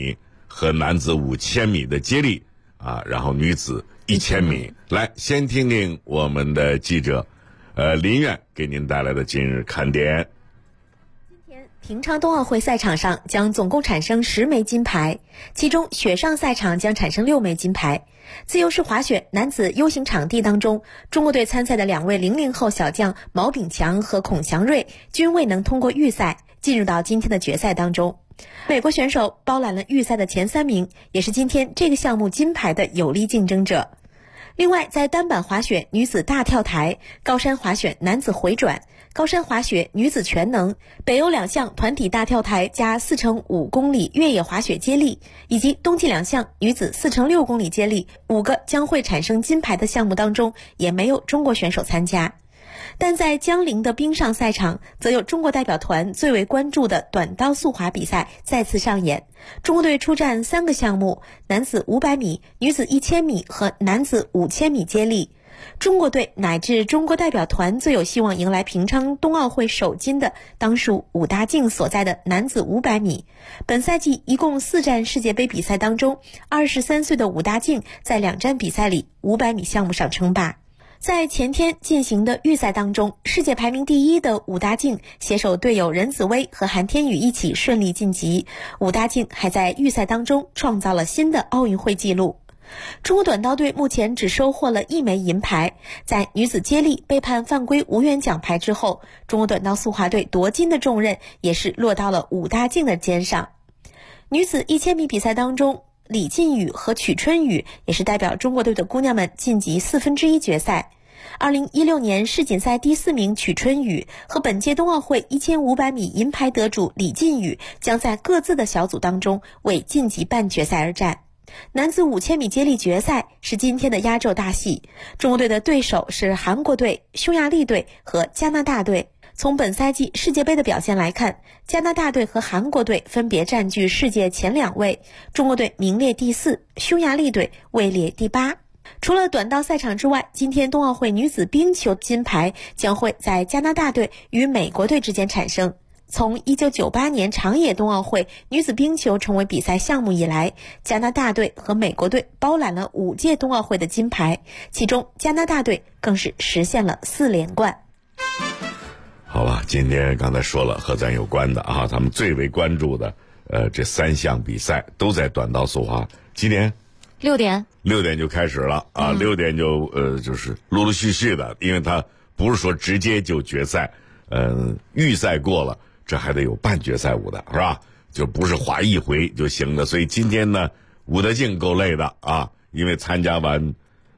和男子5000米的接力啊，然后女子1000米。来，先听听我们的记者林苑给您带来的今日看点。 平昌冬奥会赛场上将总共产生10枚金牌，其中雪上赛场将产生6枚金牌。自由式滑雪男子 U 型场地当中，中国队参赛的2位00后小将毛炳强和孔祥瑞均未能通过预赛，进入到今天的决赛当中。美国选手包揽了预赛的前3名，也是今天这个项目金牌的有力竞争者。另外，在单板滑雪女子大跳台、高山滑雪男子回转、高山滑雪女子全能、北欧2项团体大跳台加4×5公里越野滑雪接力，以及冬季2项女子4×6公里接力5个将会产生金牌的项目当中，也没有中国选手参加。但在江陵的冰上赛场，则有中国代表团最为关注的短道速滑比赛再次上演。中国队出战3个项目：男子500米、女子1000米和男子5000米接力。中国队乃至中国代表团最有希望迎来平昌冬奥会首金的，当属武大靖所在的男子500米。本赛季一共4站世界杯比赛当中，23岁的武大靖在2站比赛里500米项目上称霸。在前天进行的预赛当中，世界排名第1的武大靖携手队友任子威和韩天宇一起顺利晋级。武大靖还在预赛当中创造了新的奥运会纪录。中国短道队目前只收获了1枚银牌，在女子接力被判犯规无缘奖牌之后，中国短道速滑队夺金的重任也是落到了武大靖的肩上。女子1000米比赛当中，李靖宇和曲春雨也是代表中国队的姑娘们晋级1/4决赛。2016年世锦赛第4名曲春雨和本届冬奥会1500米银牌得主李靖宇将在各自的小组当中为晋级半决赛而战。男子5000米接力决赛是今天的压轴大戏，中国队的对手是韩国队、匈牙利队和加拿大队。从本赛季世界杯的表现来看，加拿大队和韩国队分别占据世界前2位，中国队名列第4，匈牙利队位列第8。除了短道赛场之外，今天冬奥会女子冰球金牌将会在加拿大队与美国队之间产生。从1998年长野冬奥会女子冰球成为比赛项目以来，加拿大队和美国队包揽了5届冬奥会的金牌，其中加拿大队更是实现了4连冠。 好吧，今天刚才说了和咱有关的啊，咱们最为关注的这3项比赛都在短道速滑。几点？6点就开始了啊，6点就是陆陆续续的，因为它不是说直接就决赛，预赛过了，这还得有半决赛舞的是吧？就不是滑1回就行的。所以今天呢，武大靖够累的啊，因为参加完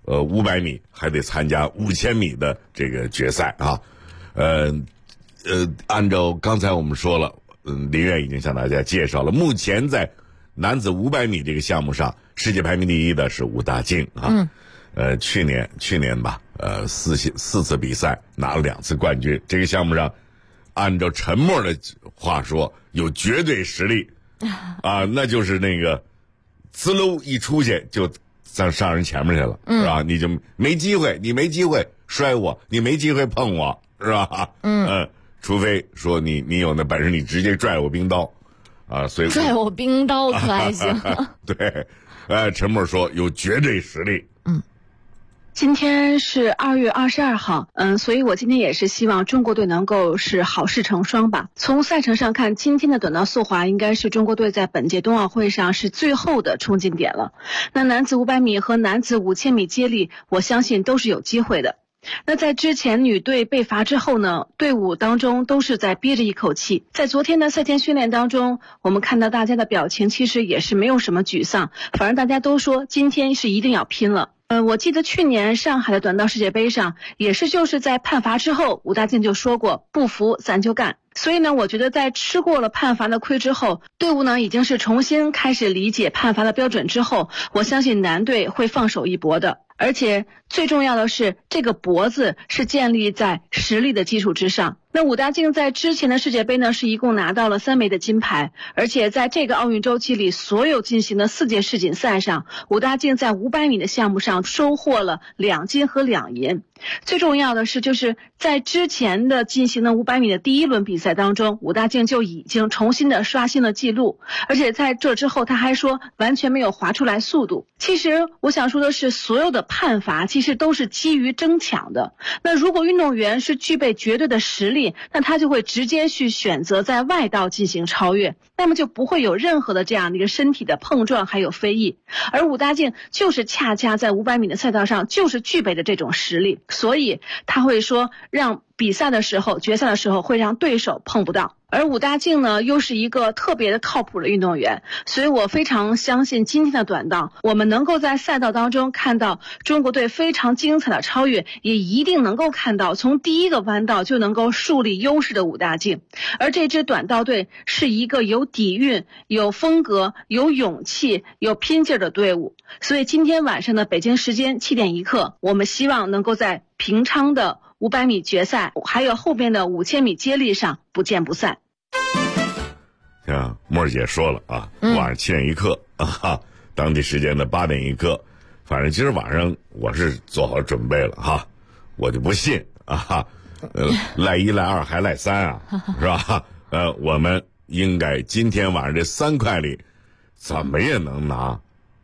500米还得参加5000米的这个决赛啊。按照刚才我们说了，林苑已经向大家介绍了，目前在男子500米这个项目上，世界排名第1的是武大靖啊。去年吧，4次比赛拿了2次冠军。这个项目上，按照陈默的话说，有绝对实力啊，那就是那个呲溜一出去就上人前面去了，是吧？你就没机会，你没机会摔我，你没机会碰我，是吧？除非说你有那本事，你直接拽我冰刀啊！所以拽我冰刀可还行？ 对，陈默说有绝对实力。 今天是2月22号，所以我今天也是希望中国队能够是好事成双吧。从赛程上看，今天的短道速滑应该是中国队在本届冬奥会上是最后的冲劲点了。那男子500米和男子5000米接力，我相信都是有机会的。那在之前女队被罚之后呢，队伍当中都是在憋着一口气。在昨天的赛前训练当中，我们看到大家的表情其实也是没有什么沮丧，反而大家都说今天是一定要拼了。我记得去年上海的短道世界杯上，也是就是在判罚之后，武大靖就说过不服咱就干。所以呢，我觉得在吃过了判罚的亏之后，队伍呢已经是重新开始理解判罚的标准之后，我相信男队会放手一搏的。而且最重要的是，这个搏字是建立在实力的基础之上。 那武大靖在之前的世界杯呢，是一共拿到了3枚的金牌，而且在这个奥运周期里，所有进行的4届世锦赛上，武大靖在500米的项目上收获了2金和2银。最重要的是，就是在之前的进行的500米的第1轮比赛当中，武大靖就已经重新的刷新了记录，而且在这之后他还说完全没有划出来速度。其实我想说的是，所有的判罚其实都是基于争抢的。那如果运动员是具备绝对的实力，那他就会直接去选择在外道进行超越，那么就不会有任何的这样的一个身体的碰撞还有非议。而武大靖就是恰恰在500米的赛道上就是具备着这种实力，所以他会说让比赛的时候决赛的时候会让对手碰不到。而武大靖呢又是一个特别的靠谱的运动员，所以我非常相信今天的短道我们能够在赛道当中看到中国队非常精彩的超越，也一定能够看到从第一个弯道就能够树立优势的武大靖。而这支短道队是一个有底蕴、有风格、有勇气、有拼劲的队伍，所以今天晚上的北京时间7点1刻，我们希望能够在平昌的500米决赛还有后边的5000米接力上不见不散。 像莫儿姐说了啊，晚上7点1刻啊，当地时间的8点1刻，反正今儿晚上我是做好准备了哈，我就不信啊，赖1赖2还赖3啊，是吧？我们应该今天晚上这3块里，怎么也能拿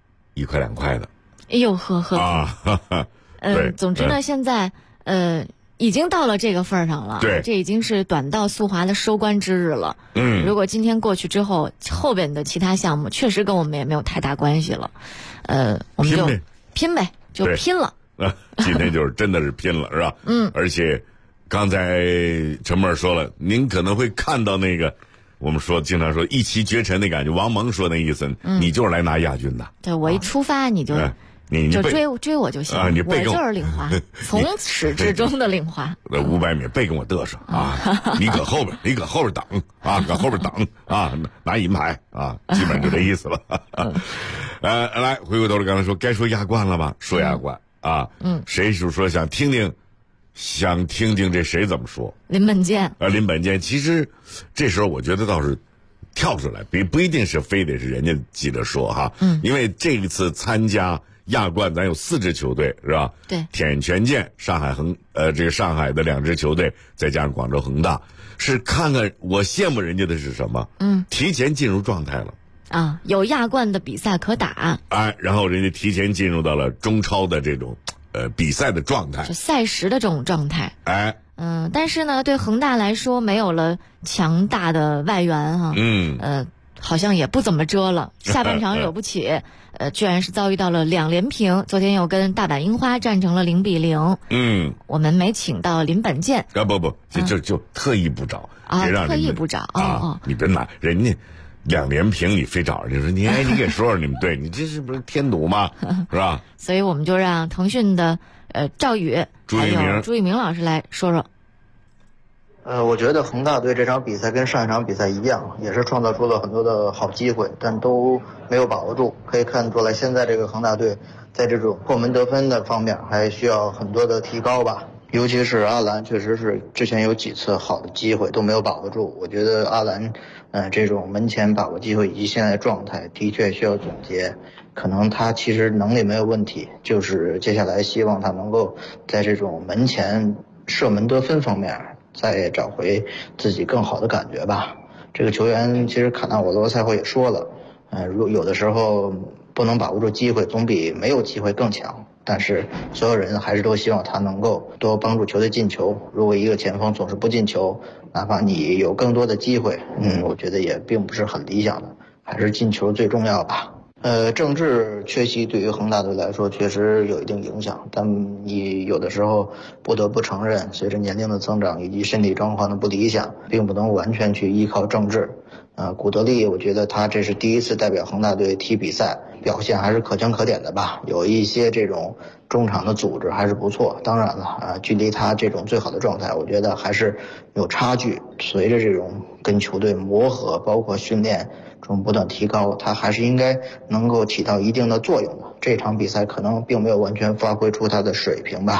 1块2块的。 哎呦呵啊， 总之呢，现在已经到了这个份上了， 对， 这已经是短道速滑的收官之日了。如果今天过去之后，后边的其他项目确实跟我们也没有太大关系了，我们就拼呗，就拼了。 今天就是真的是拼了，是吧？而且刚才陈默说了，您可能会看到那个我们经常说一骑绝尘的感觉，王蒙说那意思，你就是来拿亚军的。 对，我一出发你就。 你就追我就行啊！我就是领花，从始至终的领花。 500米别跟我嘚瑟啊！你搁后边挡啊，搁后边挡啊，拿银牌啊，基本上就这意思了。来回过头来，刚才说该说亚冠了吧？说亚冠啊，谁是说想听听这谁怎么说？ 林本健林本健，其实这时候我觉得倒是跳出来，不一定是非得是人家记得说哈，因为这一次参加亚冠咱有4支球队是吧？ 对， 铁拳健、上海这个上海的2支球队，再加上广州恒大，是看看我羡慕人家的是什么？提前进入状态了啊，有亚冠的比赛可打， 然后人家提前进入到了中超的这种比赛的状态， 就赛时的这种状态。但是呢，对恒大来说没有了强大的外援哈，好像也不怎么遮了，下半场惹不起，居然是遭遇到了2连平，昨天又跟大阪樱花战成了0-0。我们没请到林本健不，就特意不找啊，特意不找啊，你别拿人家2连平，你非找人家说你给说说你们队，你这是不是添堵吗？是吧？ 所以我们就让腾讯的赵宇朱一鸣老师来说说。 我觉得恒大队这场比赛跟上一场比赛一样，也是创造出了很多的好机会，但都没有把握住。可以看出来，现在这个恒大队在这种破门得分的方面还需要很多的提高吧。尤其是阿兰，确实是之前有几次好的机会都没有把握住。我觉得阿兰，这种门前把握机会以及现在的状态的确需要总结。可能他其实能力没有问题，就是接下来希望他能够在这种门前射门得分方面再找回自己更好的感觉吧。这个球员其实卡纳瓦罗赛后也说了，有的时候不能把握住机会，总比没有机会更强。但是所有人还是都希望他能够多帮助球队进球。如果一个前锋总是不进球，哪怕你有更多的机会，我觉得也并不是很理想的，还是进球最重要吧。郑智缺席对于恒大队来说确实有一定影响，但你有的时候不得不承认，随着年龄的增长以及身体状况的不理想，并不能完全去依靠郑智。古德利，我觉得他这是第一次代表恒大队踢比赛，表现还是可圈可点的吧，有一些这种中场的组织还是不错。当然了，距离他这种最好的状态，我觉得还是有差距。随着这种跟球队磨合，包括训练中不断提高，他还是应该能够起到一定的作用的。这场比赛可能并没有完全发挥出他的水平吧。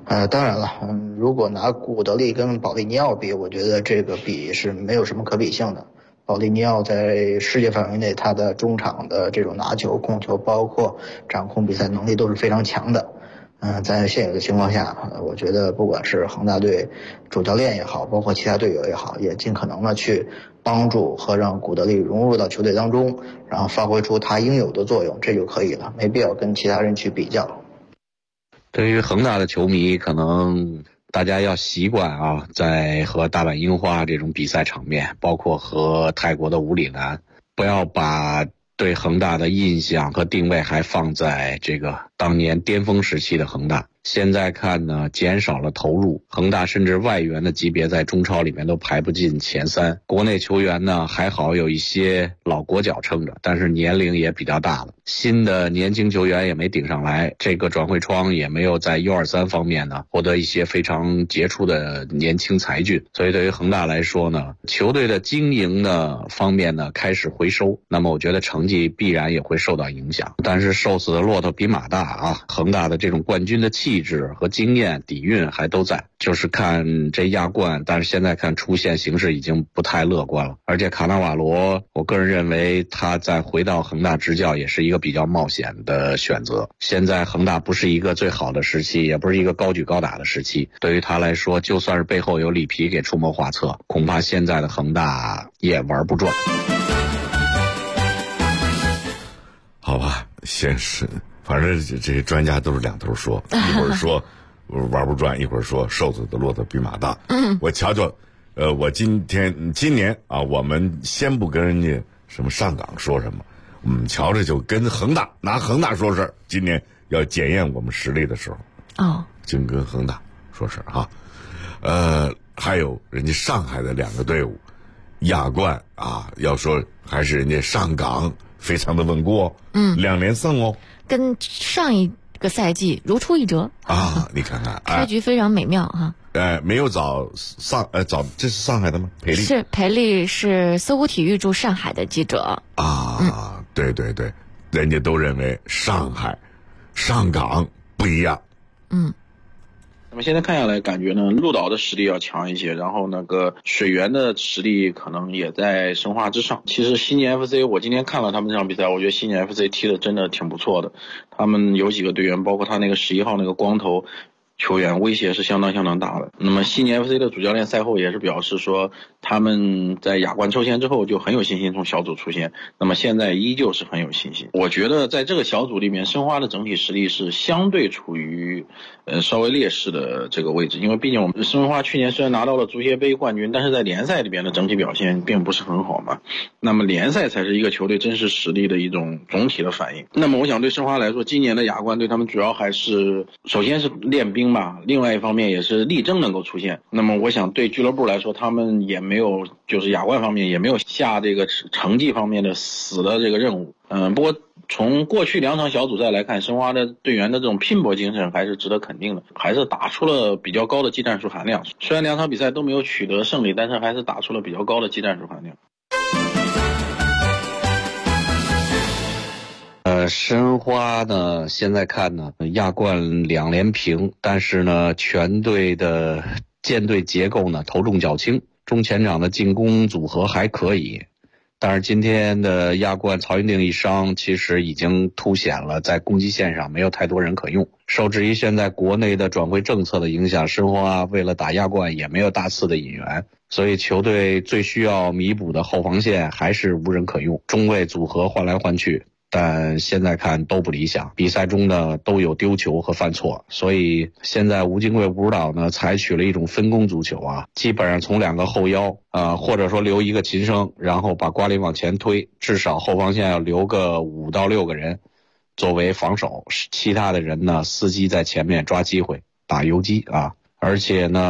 当然了，如果拿古德利跟保利尼奥比，我觉得这个比是没有什么可比性的。保利尼奥在世界范围内，他的中场的这种拿球、控球，包括掌控比赛能力都是非常强的。在现有的情况下，我觉得不管是恒大队主教练也好，包括其他队友也好，也尽可能的去帮助和让古德利融入到球队当中，然后发挥出他应有的作用，这就可以了，没必要跟其他人去比较。 对于恒大的球迷，可能大家要习惯啊，在和大阪樱花这种比赛场面，包括和泰国的武里南，不要把对恒大的印象和定位还放在这个当年巅峰时期的恒大。现在看呢，减少了投入，恒大甚至外援的级别在中超里面都排不进前3。国内球员呢还好有一些老国脚撑着，但是年龄也比较大了，新的年轻球员也没顶上来，这个转会窗也没有在U23方面呢获得一些非常杰出的年轻才俊。所以对于恒大来说呢，球队的经营的方面呢开始回收，那么我觉得成绩必然也会受到影响。但是瘦死的骆驼比马大啊，恒大的这种冠军的气质和经验底蕴还都在，就是看这亚冠，但是现在看出现形势已经不太乐观了。而且卡纳瓦罗，我个人认为他再回到恒大执教也是一个比较冒险的选择。现在恒大不是一个最好的时期，也不是一个高举高打的时期，对于他来说，就算是背后有里皮给出谋划策，恐怕现在的恒大也玩不转。 好吧，现实反正这些专家都是两头说，一会儿说玩不转，一会儿说瘦子的骆驼比马大。我瞧瞧，我今年啊，我们先不跟人家什么上港说什么，我们瞧着就跟拿恒大说事儿。今年要检验我们实力的时候，就跟恒大说事儿哈。还有人家上海的2个队伍，亚冠啊，要说还是人家上港非常的稳固，2连胜哦。 跟上一个赛季如出一辙啊！你看看， 开局非常美妙哈。 没有找这是上海的吗？裴力是裴力，是搜狐体育驻上海的记者啊。对对对，人家都认为上港不一样。 那么现在看下来，感觉呢，鹿岛的实力要强一些，然后那个水源的实力可能也在申花之上。其实悉尼 FC 我今天看了他们这场比赛，我觉得悉尼 FC 踢的真的挺不错的。他们有几个队员，包括他那个11号那个光头球员，威胁是相当大的。那么悉尼 FC 的主教练赛后也是表示说，他们在亚冠抽签之后就很有信心从小组出线，那么现在依旧是很有信心。我觉得在这个小组里面，申花的整体实力是相对处于稍微劣势的这个位置，因为毕竟我们申花去年虽然拿到了足协杯冠军，但是在联赛里边的整体表现并不是很好嘛。那么联赛才是一个球队真实实力的一种总体的反应。那么我想对申花来说，今年的亚冠对他们主要还是首先是练兵吧，另外一方面也是力争能够出线。那么我想对俱乐部来说，他们也没有就是亚冠方面也没有下这个成绩方面的死的这个任务。不过从过去2场小组赛来看，申花的队员的这种拼搏精神还是值得肯定的，还是打出了比较高的技战术含量。虽然2场比赛都没有取得胜利，但是还是打出了比较高的技战术含量。 申花呢，现在看呢，亚冠2连平，但是呢，全队的舰队结构呢，头重脚轻，中前场的进攻组合还可以。但是今天的亚冠曹云定一伤，其实已经凸显了在攻击线上没有太多人可用。受制于现在国内的转会政策的影响，申花为了打亚冠也没有大肆的引援，所以球队最需要弥补的后防线还是无人可用，中卫组合换来换去，但现在看都不理想，比赛中呢都有丢球和犯错，所以现在吴金贵吴指导呢采取了一种分工足球啊，基本上从2个后腰或者说留一个秦升，然后把瓜林往前推，至少后防线要留个5到6个人作为防守，其他的人呢伺机在前面抓机会打游击啊。而且呢，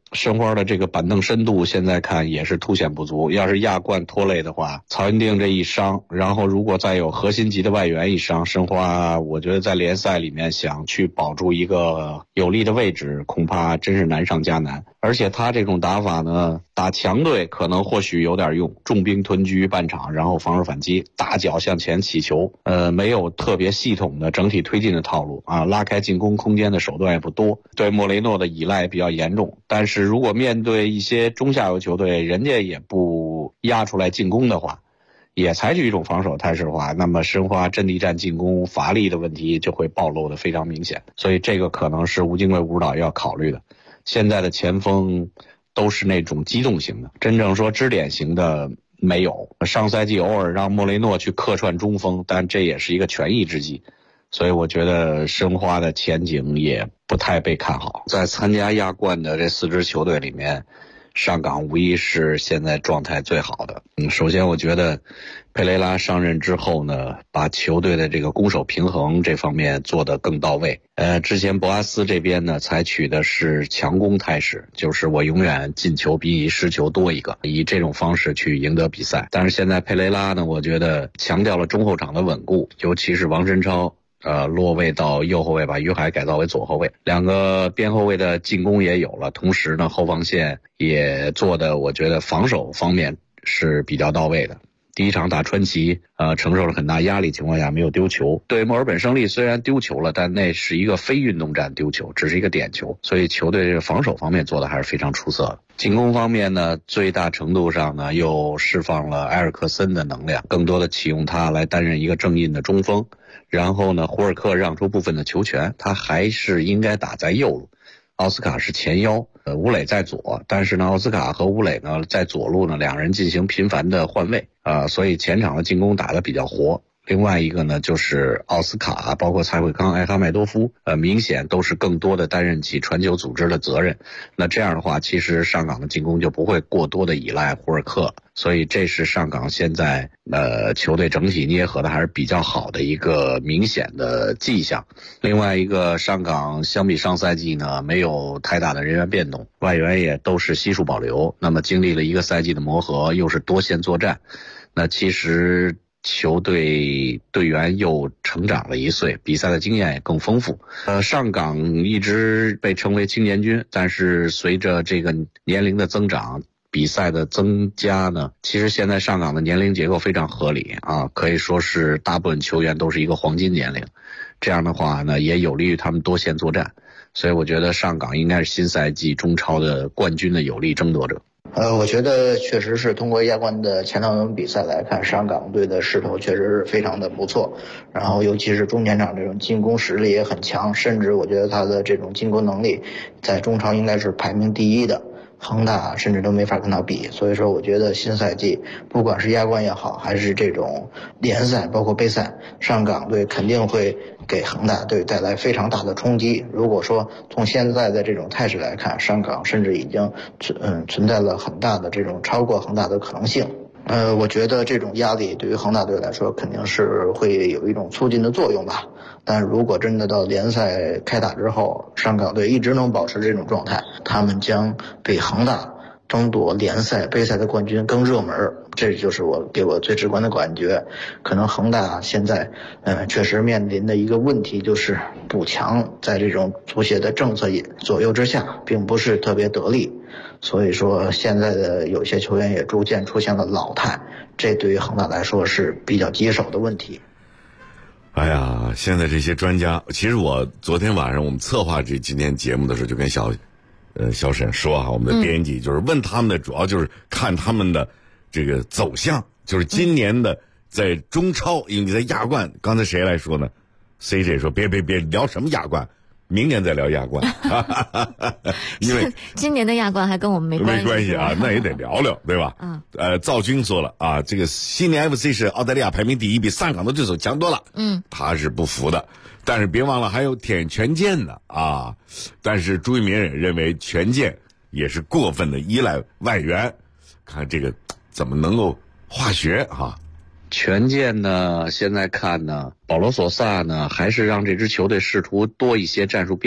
申花的这个板凳深度现在看也是凸显不足，要是亚冠拖累的话，曹云定这一伤，然后如果再有核心级的外援一伤，申花我觉得在联赛里面想去保住一个有利的位置，恐怕真是难上加难。而且他这种打法呢，打强队可能或许有点用，重兵屯居半场，然后防守反击，大脚向前起球，没有特别系统的整体推进的套路啊，拉开进攻空间的手段也不多，对莫雷诺的依赖比较严重。但是如果面对一些中下游球队，人家也不压出来进攻的话，也采取一种防守态势的话，那么申花阵地战进攻乏力的问题就会暴露的非常明显。所以这个可能是吴金贵吴指导要考虑的。现在的前锋都是那种机动型的，真正说支点型的没有。上赛季偶尔让莫雷诺去客串中锋，但这也是一个权宜之计。所以我觉得申花的前景也不太被看好。在参加亚冠的这4支球队里面，上港无疑是现在状态最好的。首先我觉得佩雷拉上任之后呢，把球队的这个攻守平衡这方面做得更到位。之前博阿斯这边呢采取的是强攻态势，就是我永远进球比失球多一个，以这种方式去赢得比赛。但是现在佩雷拉呢，我觉得强调了中后场的稳固，尤其是王申超落位到右后卫，把于海改造为左后卫，两个边后卫的进攻也有了，同时呢后防线也做的我觉得防守方面是比较到位的。第一场打川崎承受了很大压力情况下没有丢球，对墨尔本胜利虽然丢球了，但那是一个非运动战丢球，只是一个点球，所以球队这个防守方面做的还是非常出色的。进攻方面呢，最大程度上呢又释放了埃尔克森的能量，更多的启用他来担任一个正印的中锋，然后呢胡尔克让出部分的球权，他还是应该打在右路，奥斯卡是前腰，吴磊在左，但是呢奥斯卡和吴磊呢在左路呢两人进行频繁的换位所以前场的进攻打得比较活。另外一个呢就是奥斯卡包括蔡慧康、埃哈迈多夫明显都是更多的担任起传球组织的责任，那这样的话其实上港的进攻就不会过多的依赖胡尔克，所以这是上港现在球队整体捏合的还是比较好的一个明显的迹象。另外一个上港相比上赛季呢没有太大的人员变动，外援也都是悉数保留，那么经历了一个赛季的磨合，又是多线作战，那其实球队队员又成长了1岁，比赛的经验也更丰富。上港一直被称为青年军，但是随着这个年龄的增长，比赛的增加呢，其实现在上港的年龄结构非常合理可以说是大部分球员都是一个黄金年龄，这样的话呢也有利于他们多线作战，所以我觉得上港应该是新赛季中超的冠军的有力争夺者。 我觉得确实是通过亚冠的前两轮比赛来看，上港队的势头确实是非常的不错，然后尤其是中前场这种进攻实力也很强，甚至我觉得他的这种进攻能力在中超应该是排名第1的，恒大甚至都没法跟他比。所以说我觉得新赛季不管是亚冠也好，还是这种联赛包括杯赛，上港队肯定会给恒大队带来非常大的冲击。如果说从现在的这种态势来看，上港甚至已经存在了很大的这种超过恒大的可能性。我觉得这种压力对于恒大队来说肯定是会有一种促进的作用吧。但如果真的到联赛开打之后，上港队一直能保持这种状态，他们将比恒大争夺联赛杯赛的冠军更热门，这就是给我最直观的感觉。可能恒大现在确实面临的一个问题就是补强在这种足协的政策左右之下并不是特别得力，所以说现在的有些球员也逐渐出现了老态，这对于恒大来说是比较棘手的问题。 哎呀，现在这些专家，其实我昨天晚上我们策划今天节目的时候就跟小沈说我们的编辑就是问他们的主要就是看他们的这个走向，就是今年的在中超，因为你在亚冠，刚才谁来说呢 CJ 说别聊什么亚冠，明年再聊亚冠因为今年的亚冠还跟我们没关系那也得聊聊对吧？赵军说了这个悉尼 FC 是澳大利亚排名第1，比上港的对手强多了，他是不服的。但是别忘了还有权健的但是朱一鸣也认为权健也是过分的依赖外援，看这个怎么能够化学权健呢现在看呢，保罗索萨呢还是让这支球队试图多一些战术变化，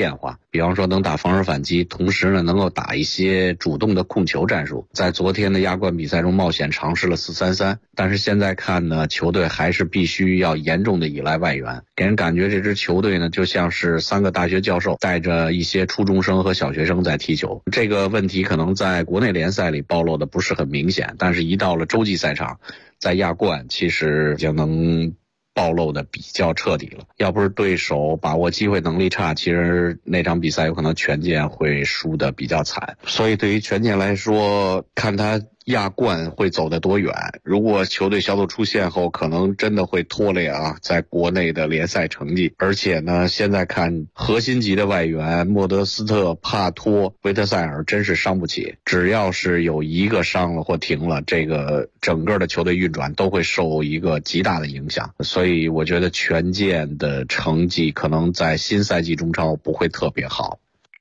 比方说能打防守反击，同时呢能够打一些主动的控球战术。在昨天的亚冠比赛中冒险尝试了4-3-3，但是现在看呢，球队还是必须要严重的依赖外援，给人感觉这支球队呢就像是3个大学教授带着一些初中生和小学生在踢球。这个问题可能在国内联赛里暴露的不是很明显，但是一到了洲际赛场，在亚冠其实就能暴露的比较彻底了。要不是对手把握机会能力差，其实那场比赛有可能权健会输得比较惨。所以对于权健来说，看他亚冠会走得多远。如果球队小组出线后，可能真的会拖累在国内的联赛成绩。而且呢，现在看核心级的外援莫德斯特、帕托、维特塞尔真是伤不起。只要是有一个伤了或停了，这个整个的球队运转都会受一个极大的影响。所以我觉得权健的成绩可能在新赛季中超不会特别好。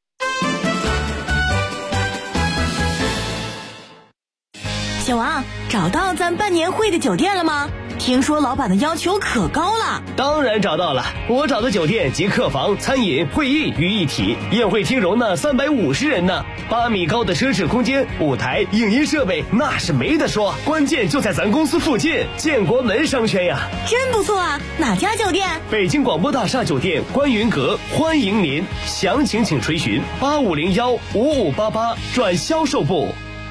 小王，找到咱办年会的酒店了吗？听说老板的要求可高了。 当然找到了，我找的酒店集客房、餐饮、会议于一体，宴会厅容纳350人呢，8米高的奢侈空间，舞台、影音设备那是没得说，关键就在咱公司附近，建国门商圈呀。 真不错啊，哪家酒店？ 北京广播大厦酒店观云阁，欢迎您，详情请垂询8501-5588转销售部。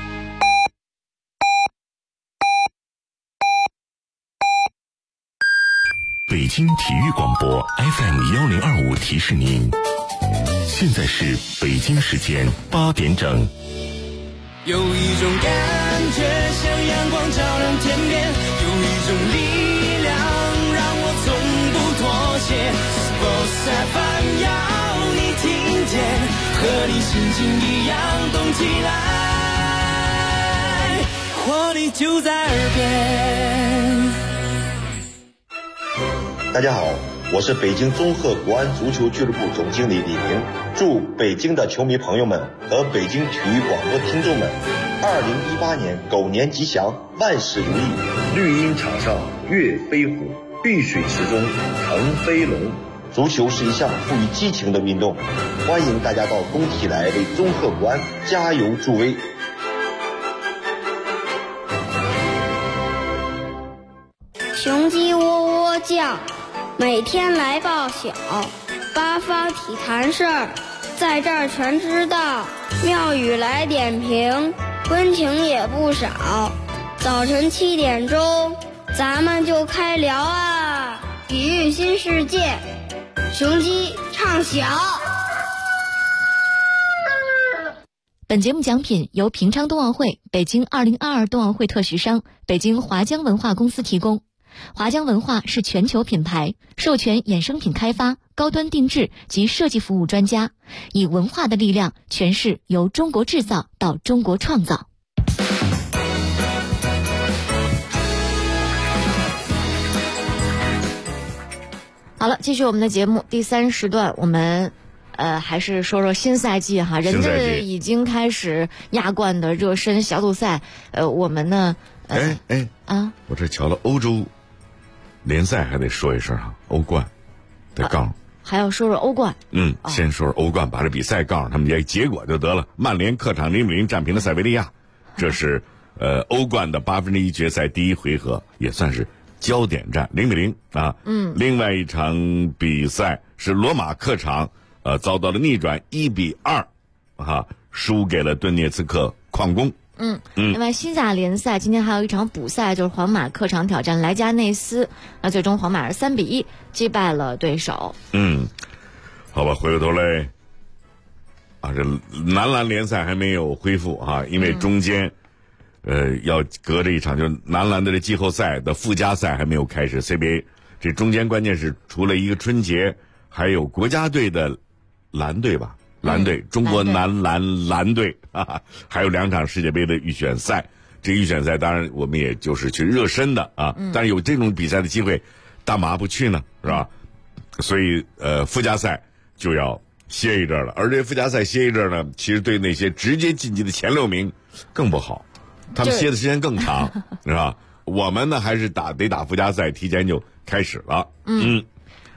北京体育广播 FM1025提示您，现在是北京时间8点整。 有一种感觉像阳光照亮天边，有一种力量让我从不妥协。Sports FM 要你听见，和你心情一样动起来，活力就在耳边。 大家好，我是北京综合国安足球俱乐部总经理李明。祝北京的球迷朋友们和北京体育广播听众们2018年狗年吉祥，万事如意。绿茵场上跃飞虎，碧水池中腾飞龙。足球是一项富于激情的运动，欢迎大家到工体来为综合国安加油助威。 雄鸡喔喔叫，每天来报晓，八方体坛事儿，在这儿全知道。妙语来点评，温情也不少。早晨7点钟，咱们就开聊啊！体育新世界，雄鸡唱晓。 本节目奖品由平昌冬奥会、北京2022冬奥会特许商北京华江文化公司提供。华江文化是全球品牌，授权衍生品开发、高端定制及设计服务专家，以文化的力量诠释由中国制造到中国创造。好了，继续我们的节目第3时段，我们还是说说新赛季哈，人家已经开始亚冠的热身小组赛，我们呢， 我这瞧了欧洲联赛还得说一声哈，欧冠得告诉， 还要说说欧冠。 先说说欧冠，把这比赛告诉他们结果就得了。曼联客场0-0战平了塞维利亚，这是欧冠的1/8决赛第一回合，也算是焦点战0-0啊。另外一场比赛是罗马客场遭到了逆转1-2输给了顿涅茨克矿工。 另外西甲联赛今天还有一场补赛，就是皇马客场挑战莱加内斯，那最终皇马是3-1击败了对手。 好吧，回过头来这男篮联赛还没有恢复因为中间要隔着一场，就是男篮的这季后赛的附加赛还没有开始 CBA， 这中间关键是除了一个春节，还有国家队的篮队吧，篮队，中国男篮篮队还有2场世界杯的预选赛。这预选赛当然我们也就是去热身的但是有这种比赛的机会，干嘛不去呢？是吧？所以附加赛就要歇一阵了，而这附加赛歇一阵呢，其实对那些直接晋级的前6名更不好，他们歇的时间更长，是吧？我们呢还是得打附加赛，提前就开始了。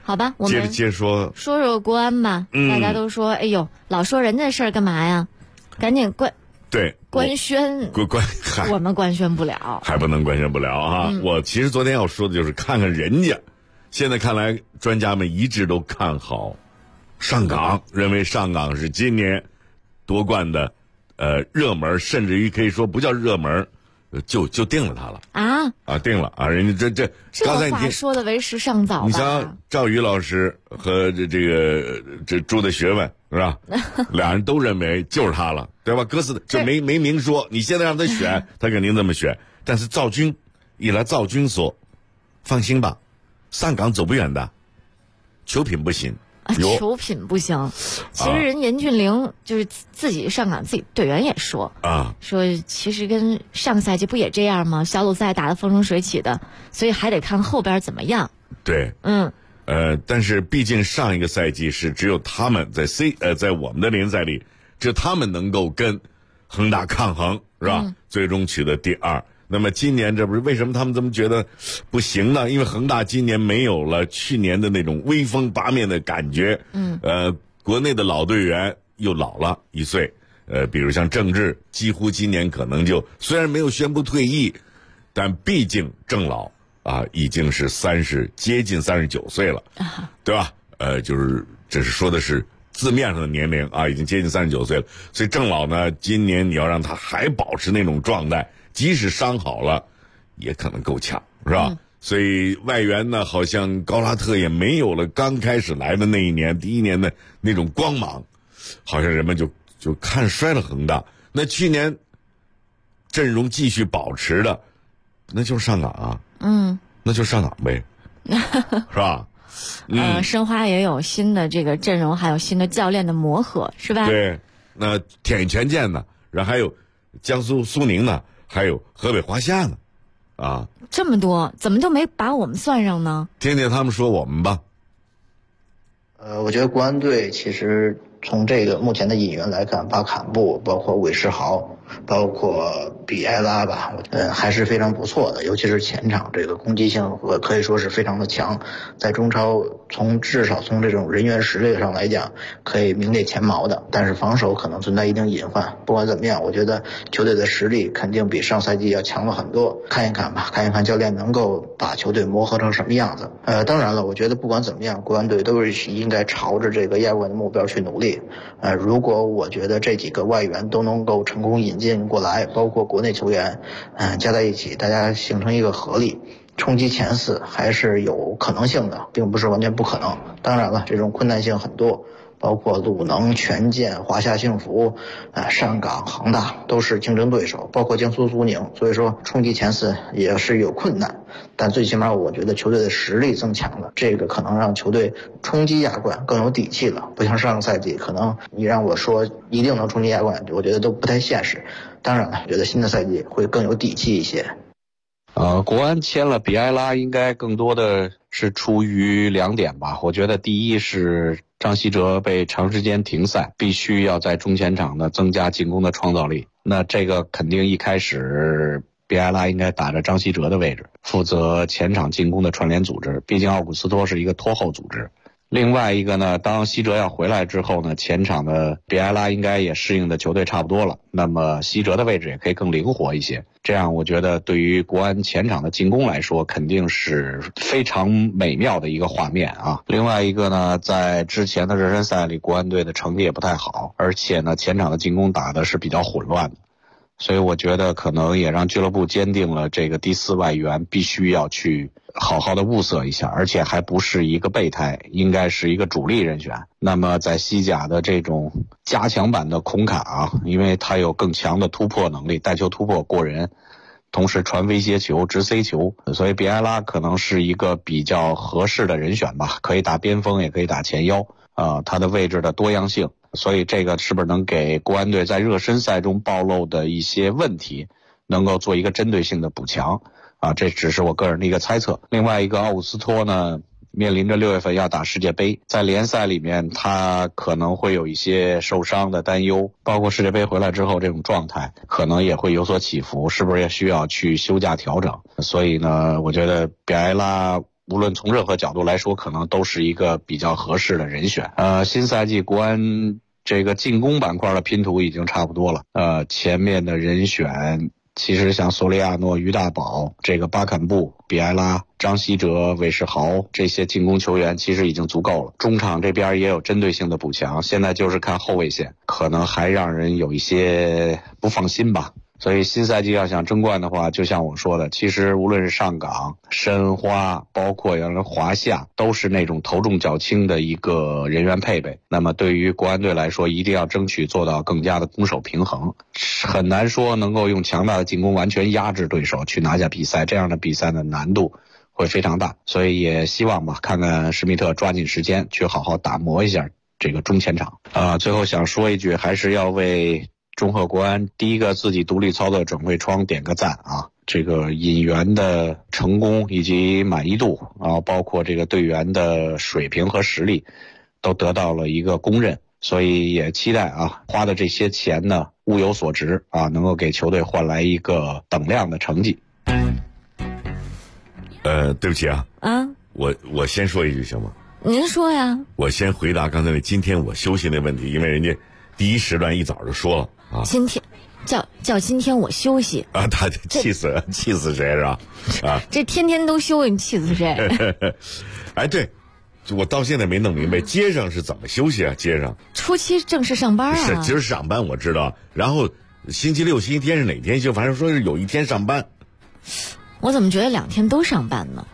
好吧，我们接着说国安吧。大家都说，哎呦，老说人家事儿干嘛呀？赶紧官宣，我们官宣不了， 还不能官宣不了啊！我其实昨天要说的就是看看人家，现在看来专家们一致都看好上港，认为上港是今年夺冠的热门，甚至于可以说不叫热门，就定了他了啊，定了啊！人家这刚才你听说的为时尚早吧？ 你像赵宇老师和这朱的学问是吧？俩人都认为就是他了，对吧？歌词就没明说，你现在让他选，他肯定这么选。但是赵军说，放心吧，上港走不远的，球品不行。 球品不行，其实人严俊凌就是自己上港自己队员也说说其实跟上个赛季不也这样吗？小组赛打得风生水起的，所以还得看后边怎么样。 对，但是毕竟上一个赛季是只有他们在我们的联赛里，只有他们能够跟恒大抗衡，是吧？最终取得第2。那么今年这不是为什么他们这么觉得不行呢？因为恒大今年没有了去年的那种威风八面的感觉。国内的老队员又老了1岁，比如像郑智，几乎今年可能就虽然没有宣布退役，但毕竟郑老已经是接近39岁了，对吧？就是这是说的是字面上的年龄已经接近39岁了。所以郑老呢，今年你要让他还保持那种状态，即使伤好了，也可能够呛，是吧？所以外援呢，好像高拉特也没有了刚开始来的那一年第1年的那种光芒，好像人们就看衰了恒大。那去年阵容继续保持的，那就是上港那就上港呗，是吧？ 对，那天宇权健呢，然后还有江苏苏宁呢，还有河北华夏呢， 这么多，怎么都没把我们算上呢？ 听听他们说我们吧。 我觉得国安队其实从这个目前的引援来看，巴坎布，包括韦世豪，包括比埃拉吧，还是非常不错的。尤其是前场这个攻击性可以说是非常的强，在中超至少从这种人员实力上来讲，可以名列前茅的。但是防守可能存在一定隐患。不管怎么样，我觉得球队的实力肯定比上赛季要强了很多。看一看吧，看一看教练能够把球队磨合成什么样子。当然了，我觉得不管怎么样，国安队都是应该朝着这个亚冠的目标去努力。如果我觉得这几个外援都能够成功引进过来，包括国内球员，加在一起，大家形成一个合力，冲击前4还是有可能性的，并不是完全不可能。当然了，这种困难性很多，包括鲁能、权健、华夏幸福、上港、恒大都是竞争对手，包括江苏苏宁，所以说冲击前4也是有困难。但最起码我觉得球队的实力增强了，这个可能让球队冲击亚冠更有底气了。不像上个赛季，可能你让我说一定能冲击亚冠，我觉得都不太现实。当然了，我觉得新的赛季会更有底气一些。 国安签了比埃拉，应该更多的是出于2点吧。我觉得第一是张稀哲被长时间停赛，必须要在中前场呢增加进攻的创造力。那这个肯定一开始比埃拉应该打着张稀哲的位置，负责前场进攻的串联组织，毕竟奥古斯托是一个拖后组织。另外一个呢，当希哲要回来之后呢，前场的比埃拉应该也适应的球队差不多了，那么希哲的位置也可以更灵活一些。这样我觉得对于国安前场的进攻来说，肯定是非常美妙的一个画面啊。另外一个呢，在之前的热身赛里，国安队的成绩也不太好，而且呢，前场的进攻打的是比较混乱的。所以我觉得可能也让俱乐部坚定了这个第4外援必须要去好好的物色一下，而且还不是一个备胎，应该是一个主力人选。那么在西甲的这种加强版的孔卡因为他有更强的突破能力，带球突破过人，同时传威胁球、直塞球，所以比埃拉可能是一个比较合适的人选吧，可以打边锋也可以打前腰他的位置的多样性。所以这个是不是能给国安队在热身赛中暴露的一些问题能够做一个针对性的补强这只是我个人的一个猜测。另外一个奥古斯托呢，面临着6月份要打世界杯，在联赛里面他可能会有一些受伤的担忧，包括世界杯回来之后这种状态可能也会有所起伏，是不是也需要去休假调整。所以呢，我觉得比埃拉无论从任何角度来说，可能都是一个比较合适的人选。新赛季国安这个进攻板块的拼图已经差不多了。前面的人选其实像索里亚诺、于大宝、这个巴坎布、比埃拉、张稀哲、韦世豪这些进攻球员其实已经足够了。中场这边也有针对性的补强，现在就是看后卫线，可能还让人有一些不放心吧。所以新赛季要想争冠的话，就像我说的，其实无论是上港、申花，包括原来华夏，都是那种头重脚轻的一个人员配备。那么对于国安队来说，一定要争取做到更加的攻守平衡，很难说能够用强大的进攻完全压制对手去拿下比赛，这样的比赛的难度会非常大。所以也希望吧，看看施密特抓紧时间去好好打磨一下这个中前场。最后想说一句，还是要为中赫国安第一个自己独立操作转会窗点个赞啊！这个引援的成功以及满意度，然后包括这个队员的水平和实力，都得到了一个公认。所以也期待花的这些钱呢物有所值能够给球队换来一个等量的成绩。 对不起我先说一句行吗？ 您说呀。我先回答刚才今天我休息那问题，因为人家第一时段一早就说了。 今天叫今天我休息他气死谁是吧？ 这天天都休，你气死谁？ 对，我到现在没弄明白街上是怎么休息啊？街上初期正式上班是今儿上班我知道，然后星期六、星期天是哪天休？反正说是有一天上班。 我怎么觉得2天都上班呢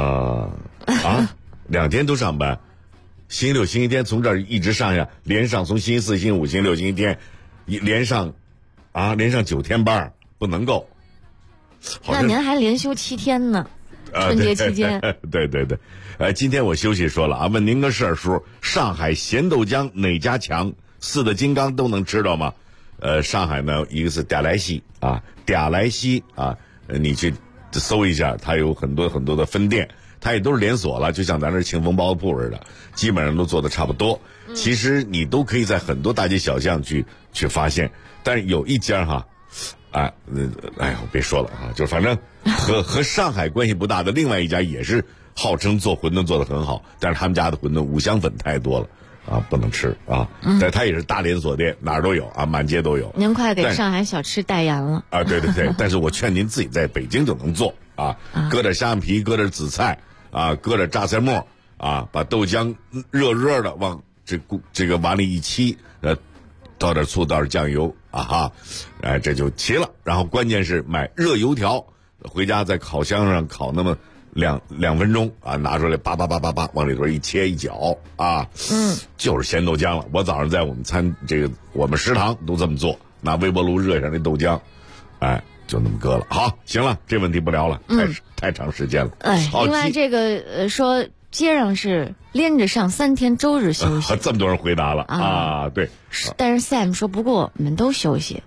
？2天都上班，星期六、星期天从这儿一直上下连上，从星期四、星期五、星期六、星期天连上9天班不能够。 那您还连休7天呢？春节期间。 对，今天我休息说了问您个事儿，叔，上海咸豆浆哪家强？4的金刚都能知道吗？上海呢，一个是嗲莱西你去搜一下，它有很多很多的分店，它也都是连锁了，就像咱这庆丰包子铺似的，基本上都做的差不多。其实你都可以在很多大街小巷去发现，但是有一家我别说了就反正和上海关系不大的另外一家也是号称做馄饨做得很好，但是他们家的馄饨五香粉太多了不能吃但它也是大连锁店，哪儿都有满街都有。 您快给上海小吃代言了对，但是我劝您自己在北京就能做搁点虾米皮，搁点紫菜搁点榨菜末把豆浆热的往这个碗里一沏，倒点醋，倒点酱油这就齐了。然后关键是买热油条，回家在烤箱上烤那么2分钟拿出来叭往里头一切一搅就是咸豆浆了。我早上在我们食堂都这么做，拿微波炉热一下那豆浆，就那么搁了。好，行了，这问题不聊了，太长时间了。 另外这个说街上是连着上3天周日休息， 这么多人回答了对。 但是 Sam 说不过我们都休息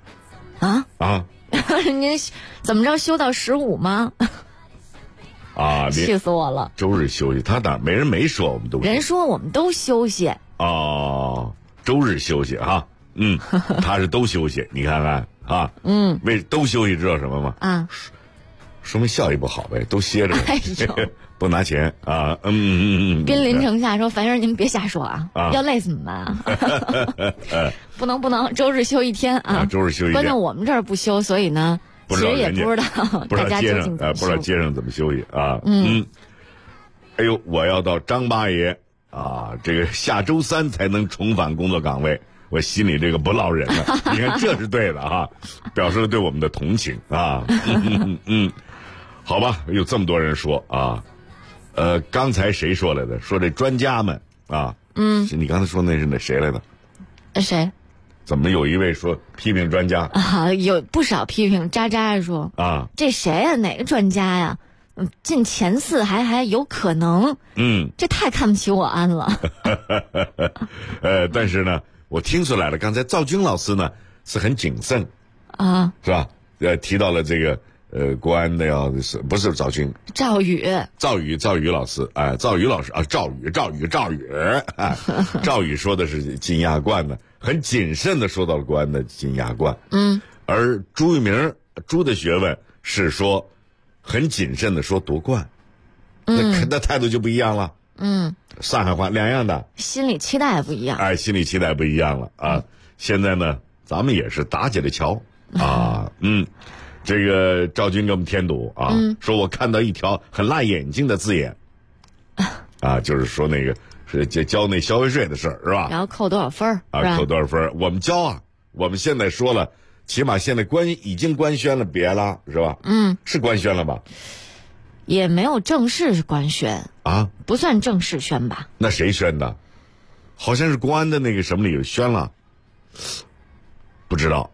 您怎么着休到15吗？气死我了！ 周日休息，他哪没人没说我们都休息， 人说我们都休息周日休息他是都休息，你看看为都休息知道什么吗？说明效益不好呗，都歇着不拿钱兵临城下说樊先生您别瞎说要累怎么办不能周日休1天周日休1天， 关键我们这儿不休，所以呢其实也不知道大家究竟怎么休， 不知道街上怎么休息哎呦，我要到张八爷这个下周3才能重返工作岗位，我心里这个不落忍你看这是对的表示了对我们的同情好吧，有这么多人说刚才谁说来的？说这专家们你刚才说那是那谁来的？ 谁？ 怎么有一位说批评专家有不少批评，渣渣说这谁呀？哪个专家呀？进前4还有可能这太看不起我安了但是呢我听出来了，刚才赵军老师呢是很谨慎是吧？提到了这个国安的不是赵军，赵宇老师赵宇老师赵宇说的是进亚冠的，很谨慎的说到了国安的进亚冠而朱玉明朱的学问是说很谨慎的说夺冠那态度就不一样了。上海话两样的， 心理期待不一样。 哎，心理期待不一样了啊！现在呢，咱们也是打起了桥啊。这个赵军给我们添堵啊，说我看到一条很辣眼睛的字眼啊，就是说那个是交那消费税的事儿是吧？ 然后扣多少分啊？扣多少分？我们交啊！我们现在说了，起码现在已经官宣了，别了是吧？是官宣了吧？ 也没有正式官宣啊， 不算正式宣吧？ 那谁宣的？好像是公安的那个什么里有宣了，不知道。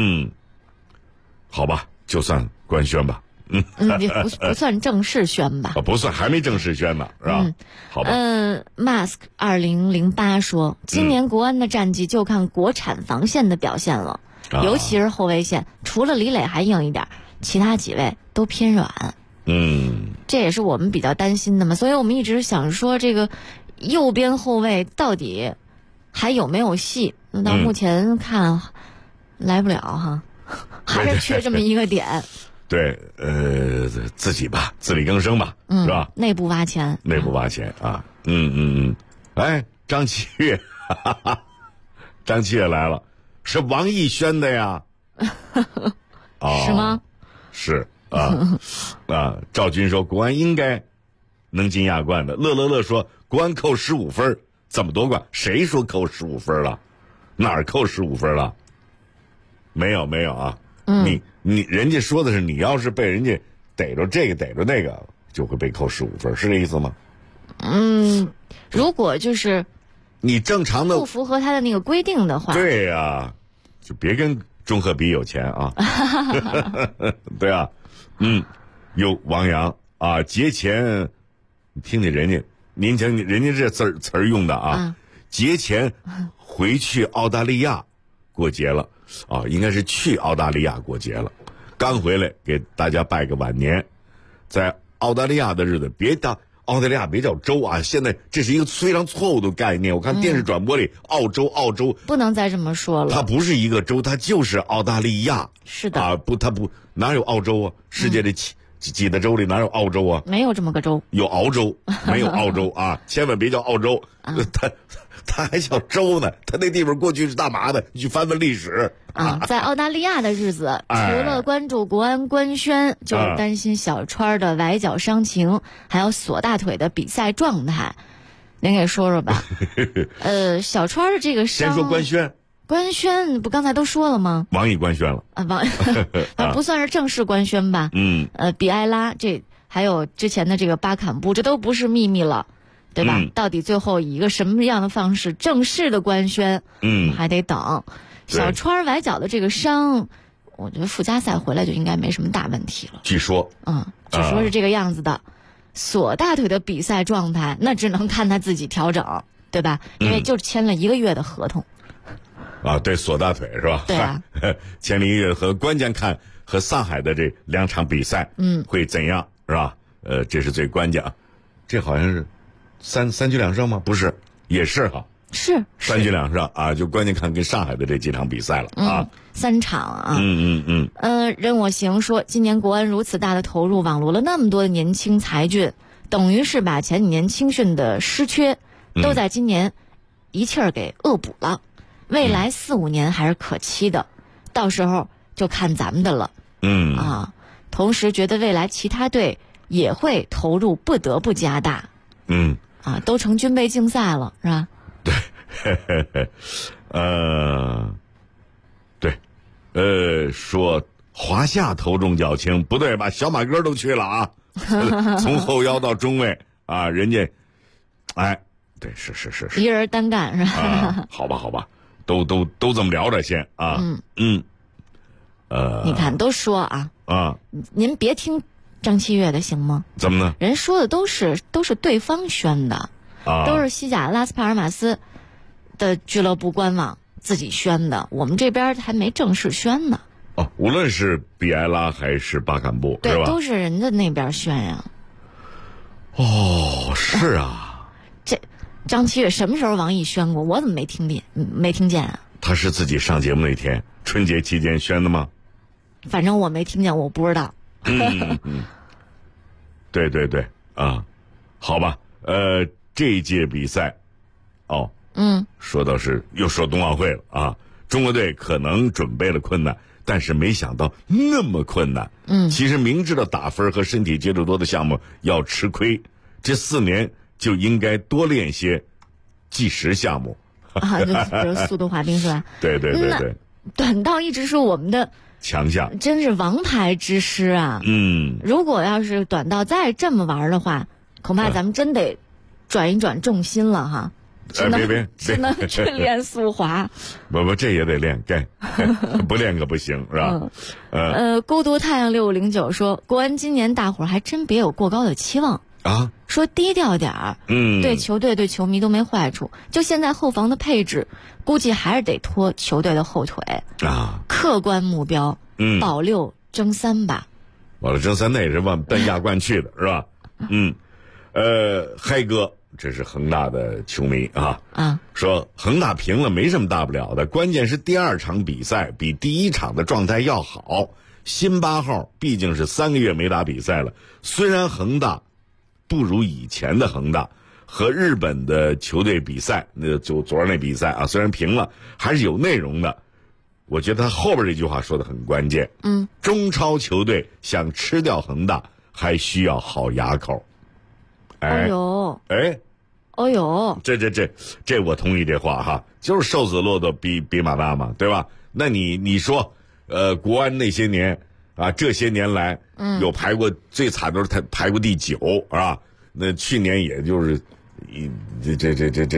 好吧，就算官宣吧。 也不算正式宣吧？ 不算，还没正式宣呢，是吧？好吧。 Mask 2008说，今年国安的战绩就看国产防线的表现了，尤其是后卫线，除了李磊还硬一点，其他几位都偏软。这也是我们比较担心的嘛，所以我们一直想说，这个右边后卫到底还有没有戏？到目前看来不了哈，还是缺这么一个点。 对，自己吧，自力更生吧，是吧？ 内部挖钱啊。哎，张启岳，张启岳来了，是王毅宣的呀？ 是吗？ 是。赵军说国安应该能进亚冠的。乐说国安扣15分，怎么夺冠？谁说扣15分了？哪儿扣15分了？没有啊！你人家说的是，你要是被人家逮着这个逮着那个，就会被扣15分，是这意思吗？ 如果就是你正常的不符合他的那个规定的话， 对呀，就别跟中赫比有钱啊。对啊。有王阳啊，节前，你听听人家，您听人家这词儿用的啊，节前回去澳大利亚过节了啊，应该是去澳大利亚过节了，刚回来给大家拜个晚年，在澳大利亚的日子，澳大利亚别叫州啊，现在这是一个非常错误的概念。我看电视转播里，澳洲不能再这么说了。 它不是一个州，它就是澳大利亚。 是的啊，它不哪有澳洲啊？世界的几个州里哪有澳洲啊？ 没有这么个州， 有澳洲，没有澳洲啊！千万别叫澳洲，它还叫州呢。它那地方过去是干嘛的？你去翻翻历史啊！在澳大利亚的日子，除了关注国安官宣，就是担心小川的崴脚伤情，还有锁大腿的比赛状态。您给说说吧。小川的这个伤， 先说官宣不刚才都说了吗？ 王毅官宣了啊，不算是正式官宣吧？比埃拉这还有之前的这个巴坎布，这都不是秘密了，对吧？到底最后以一个什么样的方式正式的官宣？还得等。小川崴脚的这个伤，我觉得附加赛回来就应该没什么大问题了。 据说， 据说是这个样子的。锁大腿的比赛状态，那只能看他自己调整，对吧？因为就签了1个月的合同。 啊，对，锁大腿是吧？ 对啊， 签了1个月和关键看和上海的这2场比赛，会怎样是吧？这是最关键啊。这好像是三局2胜吗？不是，也是哈。 是 3局2胜啊，就关键看跟上海的这几场比赛了啊。 3场啊。任我行说，今年国安如此大的投入，网罗了那么多的年轻才俊，等于是把前几年青训的失缺，都在今年一气儿给恶补了。未来4、5年还是可期的，到时候就看咱们的了。同时觉得未来其他队也会投入，不得不加大。都成军备竞赛了，是吧？ 对，说华夏头重脚轻，不对吧？小马哥都去了啊，从后腰到中卫啊，人家，哎，对，是， 一人单干是吧？ 好吧，都这么聊着先啊。 你看都说啊，您别听张七月的行吗？ 怎么呢？ 人说的都是对方宣的，都是西甲拉斯帕尔马斯的俱乐部官网自己宣的，我们这边还没正式宣呢。 无论是比埃拉还是巴坎布， 对， 是吧？ 都是人家那边宣呀。 是啊。 这张七月什么时候王毅宣过？我怎么没听见啊？ 他是自己上节目那天春节期间宣的吗？ 反正我没听见，我不知道。 对啊， 好吧，这届比赛，说到是又说冬奥会了啊，中国队可能准备了困难，但是没想到那么困难。其实明知道打分和身体接触多的项目要吃亏，这4年就应该多练些计时项目啊，就比如速度滑冰是吧？ 对。 短道一直是我们的强项， 真是王牌之师啊。如果要是短道再这么玩的话，恐怕咱们真得转一转重心了哈。只能去练速滑。 不，这也得练，不练可不行，是吧？ 孤独太阳6509说，国安今年大伙儿还真别有过高的期望啊， 说低调点儿，对球队对球迷都没坏处。就现在后防的配置，估计还是得拖球队的后腿啊。 客观目标，保6争3吧。 保6争3那也是奔亚冠去的，是吧？嗨哥。这是恒大的球迷啊，说恒大平了没什么大不了的，关键是第2场比赛比第1场的状态要好。辛巴号毕竟是3个月没打比赛了，虽然恒大不如以前的恒大，和日本的球队比赛，就昨儿那比赛啊，虽然平了，还是有内容的。我觉得他后边这句话说的很关键，中超球队想吃掉恒大，还需要好牙口。这我同意这话哈，就是瘦死骆驼比马大嘛，对吧？那你说，国安那些年啊，这些年来，有排过最惨的是排过第9啊，那去年也就是这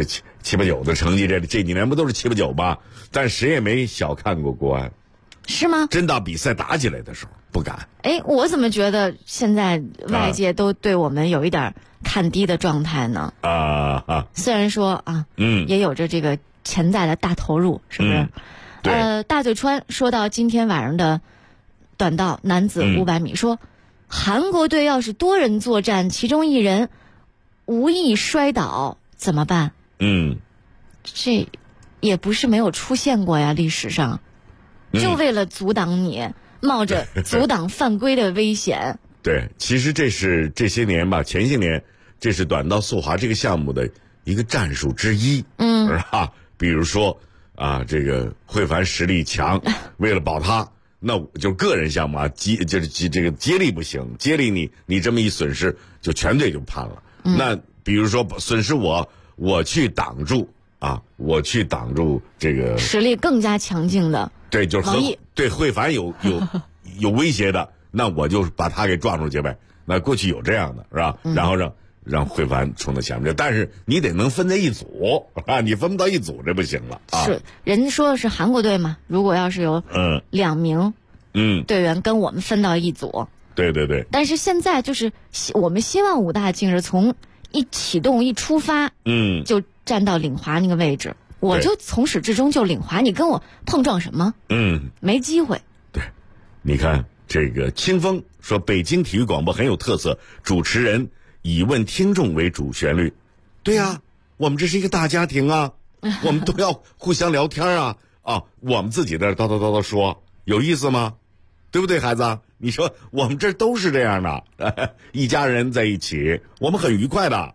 7、8、9的成绩，这几年不都是7、8、9吧？但谁也没小看过国安， 是吗？ 真到比赛打起来的时候不敢。 我怎么觉得现在外界都对我们有一点看低的状态呢？虽然说也有着这个潜在的大投入，是不是？大嘴川说到今天晚上的短道男子500米，说韩国队要是多人作战，其中1人无意摔倒怎么办？这也不是没有出现过呀，历史上，就为了阻挡你，冒着阻挡犯规的危险。 对，其实这是这些年吧，前些年这是短道速滑这个项目的一个战术之一，是吧？比如说这个慧凡实力强，为了保他，那就个人项目就是这个接力不行，接力你这么一损失，就全队就判了。那比如说损失我去挡住我去挡住这个实力更加强劲的， 对，就是对慧凡有威胁的。那我就把他给撞出去呗。那过去有这样的是吧？然后让慧凡冲到前面，但是你得能分在一组你分不到一组这不行了是，人家说的是韩国队嘛，如果要是有2名队员跟我们分到一组， 对。 但是现在就是我们希望5大劲是从一启动一出发，就站到领滑那个位置，我就从始至终就领滑，你跟我碰撞什么？没机会。 对，你看。这个清风说，北京体育广播很有特色，主持人以问听众为主旋律。对呀，我们这是一个大家庭啊，我们都要互相聊天啊，我们自己在这叨说，有意思吗？对不对，孩子？你说我们这都是这样的，一家人在一起，我们很愉快的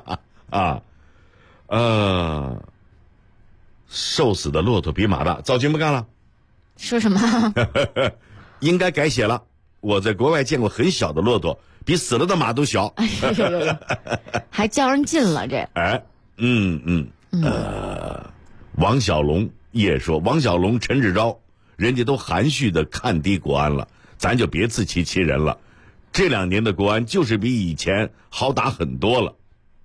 瘦死的骆驼比马大，早军不干了。 说什么？ 应该改写了。我在国外见过很小的骆驼，比死了的马都小。 还较人劲了这。 王小龙也说，王小龙、陈志钊，人家都含蓄的看低国安了，咱就别自欺欺人了。这2年的国安就是比以前好打很多了，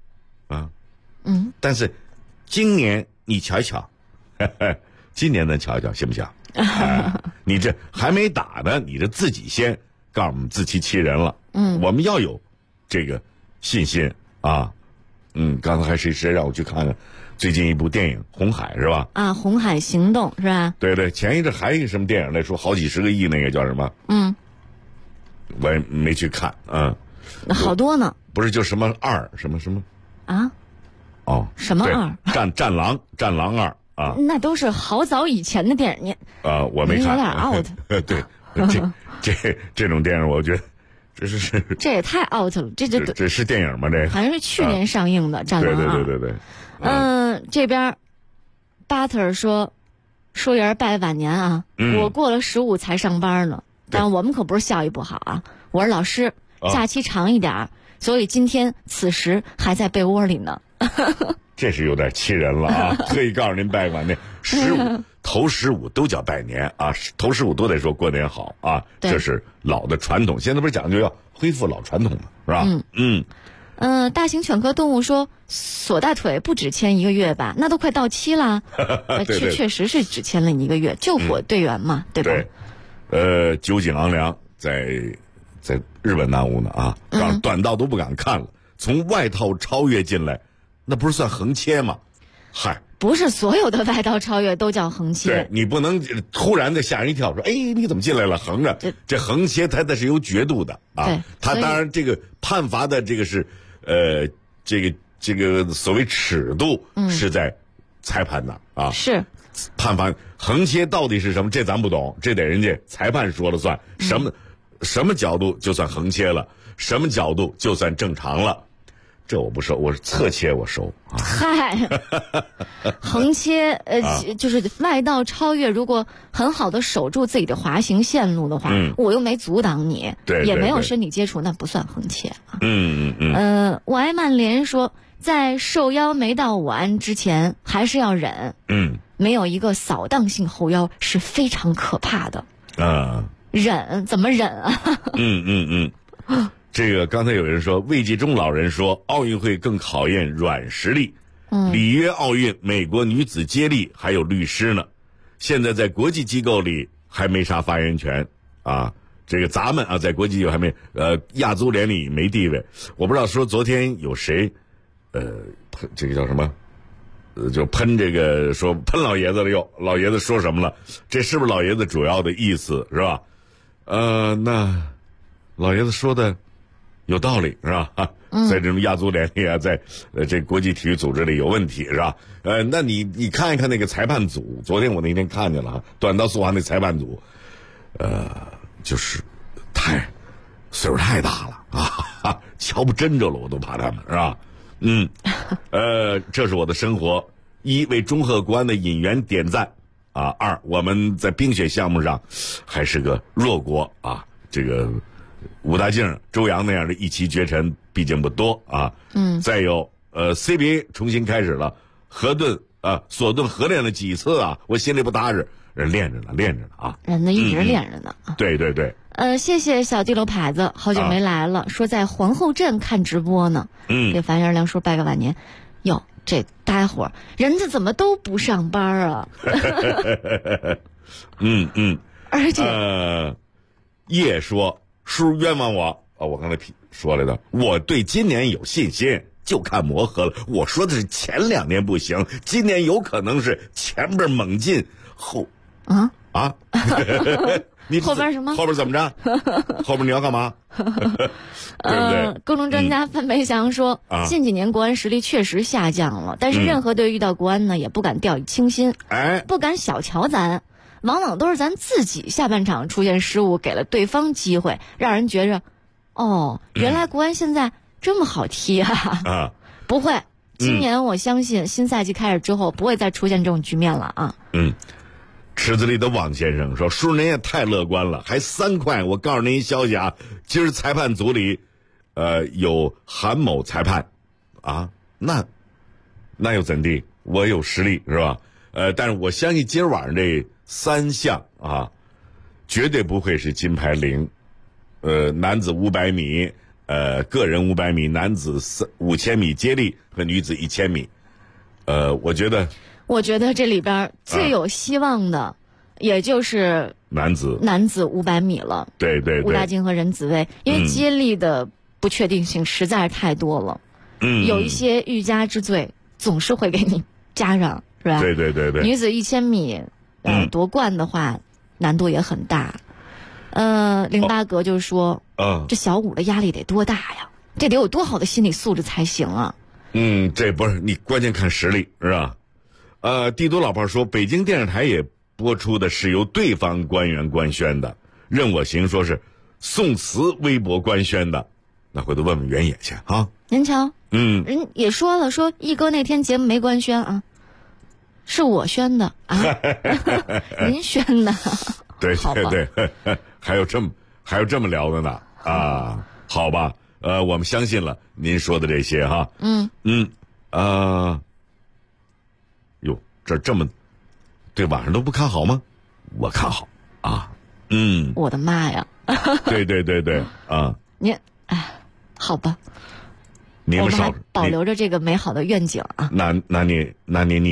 但是今年你瞧一瞧，今年咱瞧一瞧，行不行？你这还没打呢，你这自己先告诉我们自欺欺人了。我们要有这个信心啊。刚才还谁让我去看看最近一部电影《红海》是吧？ 红海行动是吧？ 对，前一阵还有一个什么电影来说好几十个亿，那个叫什么？我也没去看好多呢。 不是就什么2什么什么什么2？ 战狼2。 那都是好早以前的电影， 我没看， 有点 out。 对，这种电影我觉得这也太 out 了， 这是电影吗？这好像是去年上映的《战狼2》。 对。 这边 Butter 说，舒妍拜晚年啊，我过了15才上班呢，但我们可不是效益不好啊，我是老师，假期长一点，所以今天此时还在被窝里呢。 这是有点气人了啊！特意告诉您拜个晚年，15头15都叫拜年啊，头15都得说过年好啊，这是老的传统。现在不是讲究要恢复老传统吗？是吧？ 大型犬科动物说锁大腿不只签1个月吧，那都快到期了。确实是只签了1个月，救火队员嘛，对吧？ 对，酒井昂良在日本南屋呢啊，短道都不敢看了，从外套超越进来。那不是算横切吗？嗨， 不是所有的外道超越都叫横切。 对，你不能突然的吓人一跳，说你怎么进来了？横着，这横切它是有角度的啊。 对， 它当然这个判罚的这个是这个所谓尺度是在裁判那啊。 是判罚横切到底是什么？这咱不懂，这得人家裁判说了算。什么角度就算横切了，什么角度就算正常了。这我不收，我是侧切我收。 嗨，横切就是外道超越，如果很好的守住自己的滑行线路的话，我又没阻挡你，也没有身体接触，那不算横切啊。我爱曼联说，在受邀没到5安之前，还是要忍。没有一个扫荡性后腰是非常可怕的。忍怎么忍啊？ 这个刚才有人说，魏继忠老人说，奥运会更考验软实力。里约奥运，美国女子接力还有律师呢，现在在国际机构里还没啥发言权啊。这个咱们啊，在国际机构还没亚足联里没地位。我不知道说昨天有谁这个叫什么就喷这个说喷老爷子了又，老爷子说什么了？这是不是老爷子主要的意思是吧？那老爷子说的有道理是吧？在这种亚足联里啊，在这国际体育组织里有问题是吧？那你看一看那个裁判组，昨天我那天看见了短道速滑那裁判组，就是岁数太大了啊，瞧不真着了，我都怕他们是吧？这是我的生活。1为中赫国安的引援点赞啊，2我们在冰雪项目上还是个弱国啊，这个武大靖、周洋那样的一骑绝尘毕竟不多啊。再有CBA 重新开始了，索顿合练了几次啊，我心里不踏实，人练着呢啊， 人家一直练着呢。 对。 谢谢小地楼牌子，好久没来了，说在皇后镇看直播呢。给樊元良说拜个晚年。哟，这待会儿人家怎么都不上班啊？而且叶说叔冤枉我啊！我刚才说来的，我对今年有信心，就看磨合了。我说的是前2年不行，今年有可能是前边猛进，你后边什么？ 后边怎么着？后边你要干嘛？对不对？ 高中专家范培祥说，近几年国安实力确实下降了，但是任何队遇到国安呢，也不敢掉以轻心，不敢小瞧咱，往往都是咱自己下半场出现失误，给了对方机会，让人觉着，原来国安现在这么好踢啊！不会，今年我相信新赛季开始之后，不会再出现这种局面了啊！ 池子里的王先生说：“叔您也太乐观了，还3块。我告诉您一消息啊，今儿裁判组里，有韩某裁判，啊，那又怎地？我有实力是吧？但是我相信今儿晚上这3项啊，绝对不会是金牌0。男子500米，个人500米，男子5000米接力和女子1000米。 我觉得这里边最有希望的，也就是男子500米了。 对， 吴大靖和任子威，因为接力的不确定性实在是太多了。有一些欲加之罪，总是会给你加上，是吧？ 对。 女子1000米，夺冠的话，难度也很大。08格就是说，这小5的压力得多大呀？这得有多好的心理素质才行啊？ 这不是你关键看实力是吧？帝都老炮说，北京电视台也播出的是由对方官员官宣的，任我行说是宋词微博官宣的，那回头问问原野去啊。 您瞧，人也说了，说一哥那天节目没官宣啊，是我宣的啊，您宣的。 对对对，还有这么聊的呢啊？好吧，我们相信了您说的这些哈。哟，这么对晚上都不看好吗？我看好啊。 我的妈呀！ 对对对对啊！ 您好吧， 你们我们还保留着这个美好的愿景啊。 那你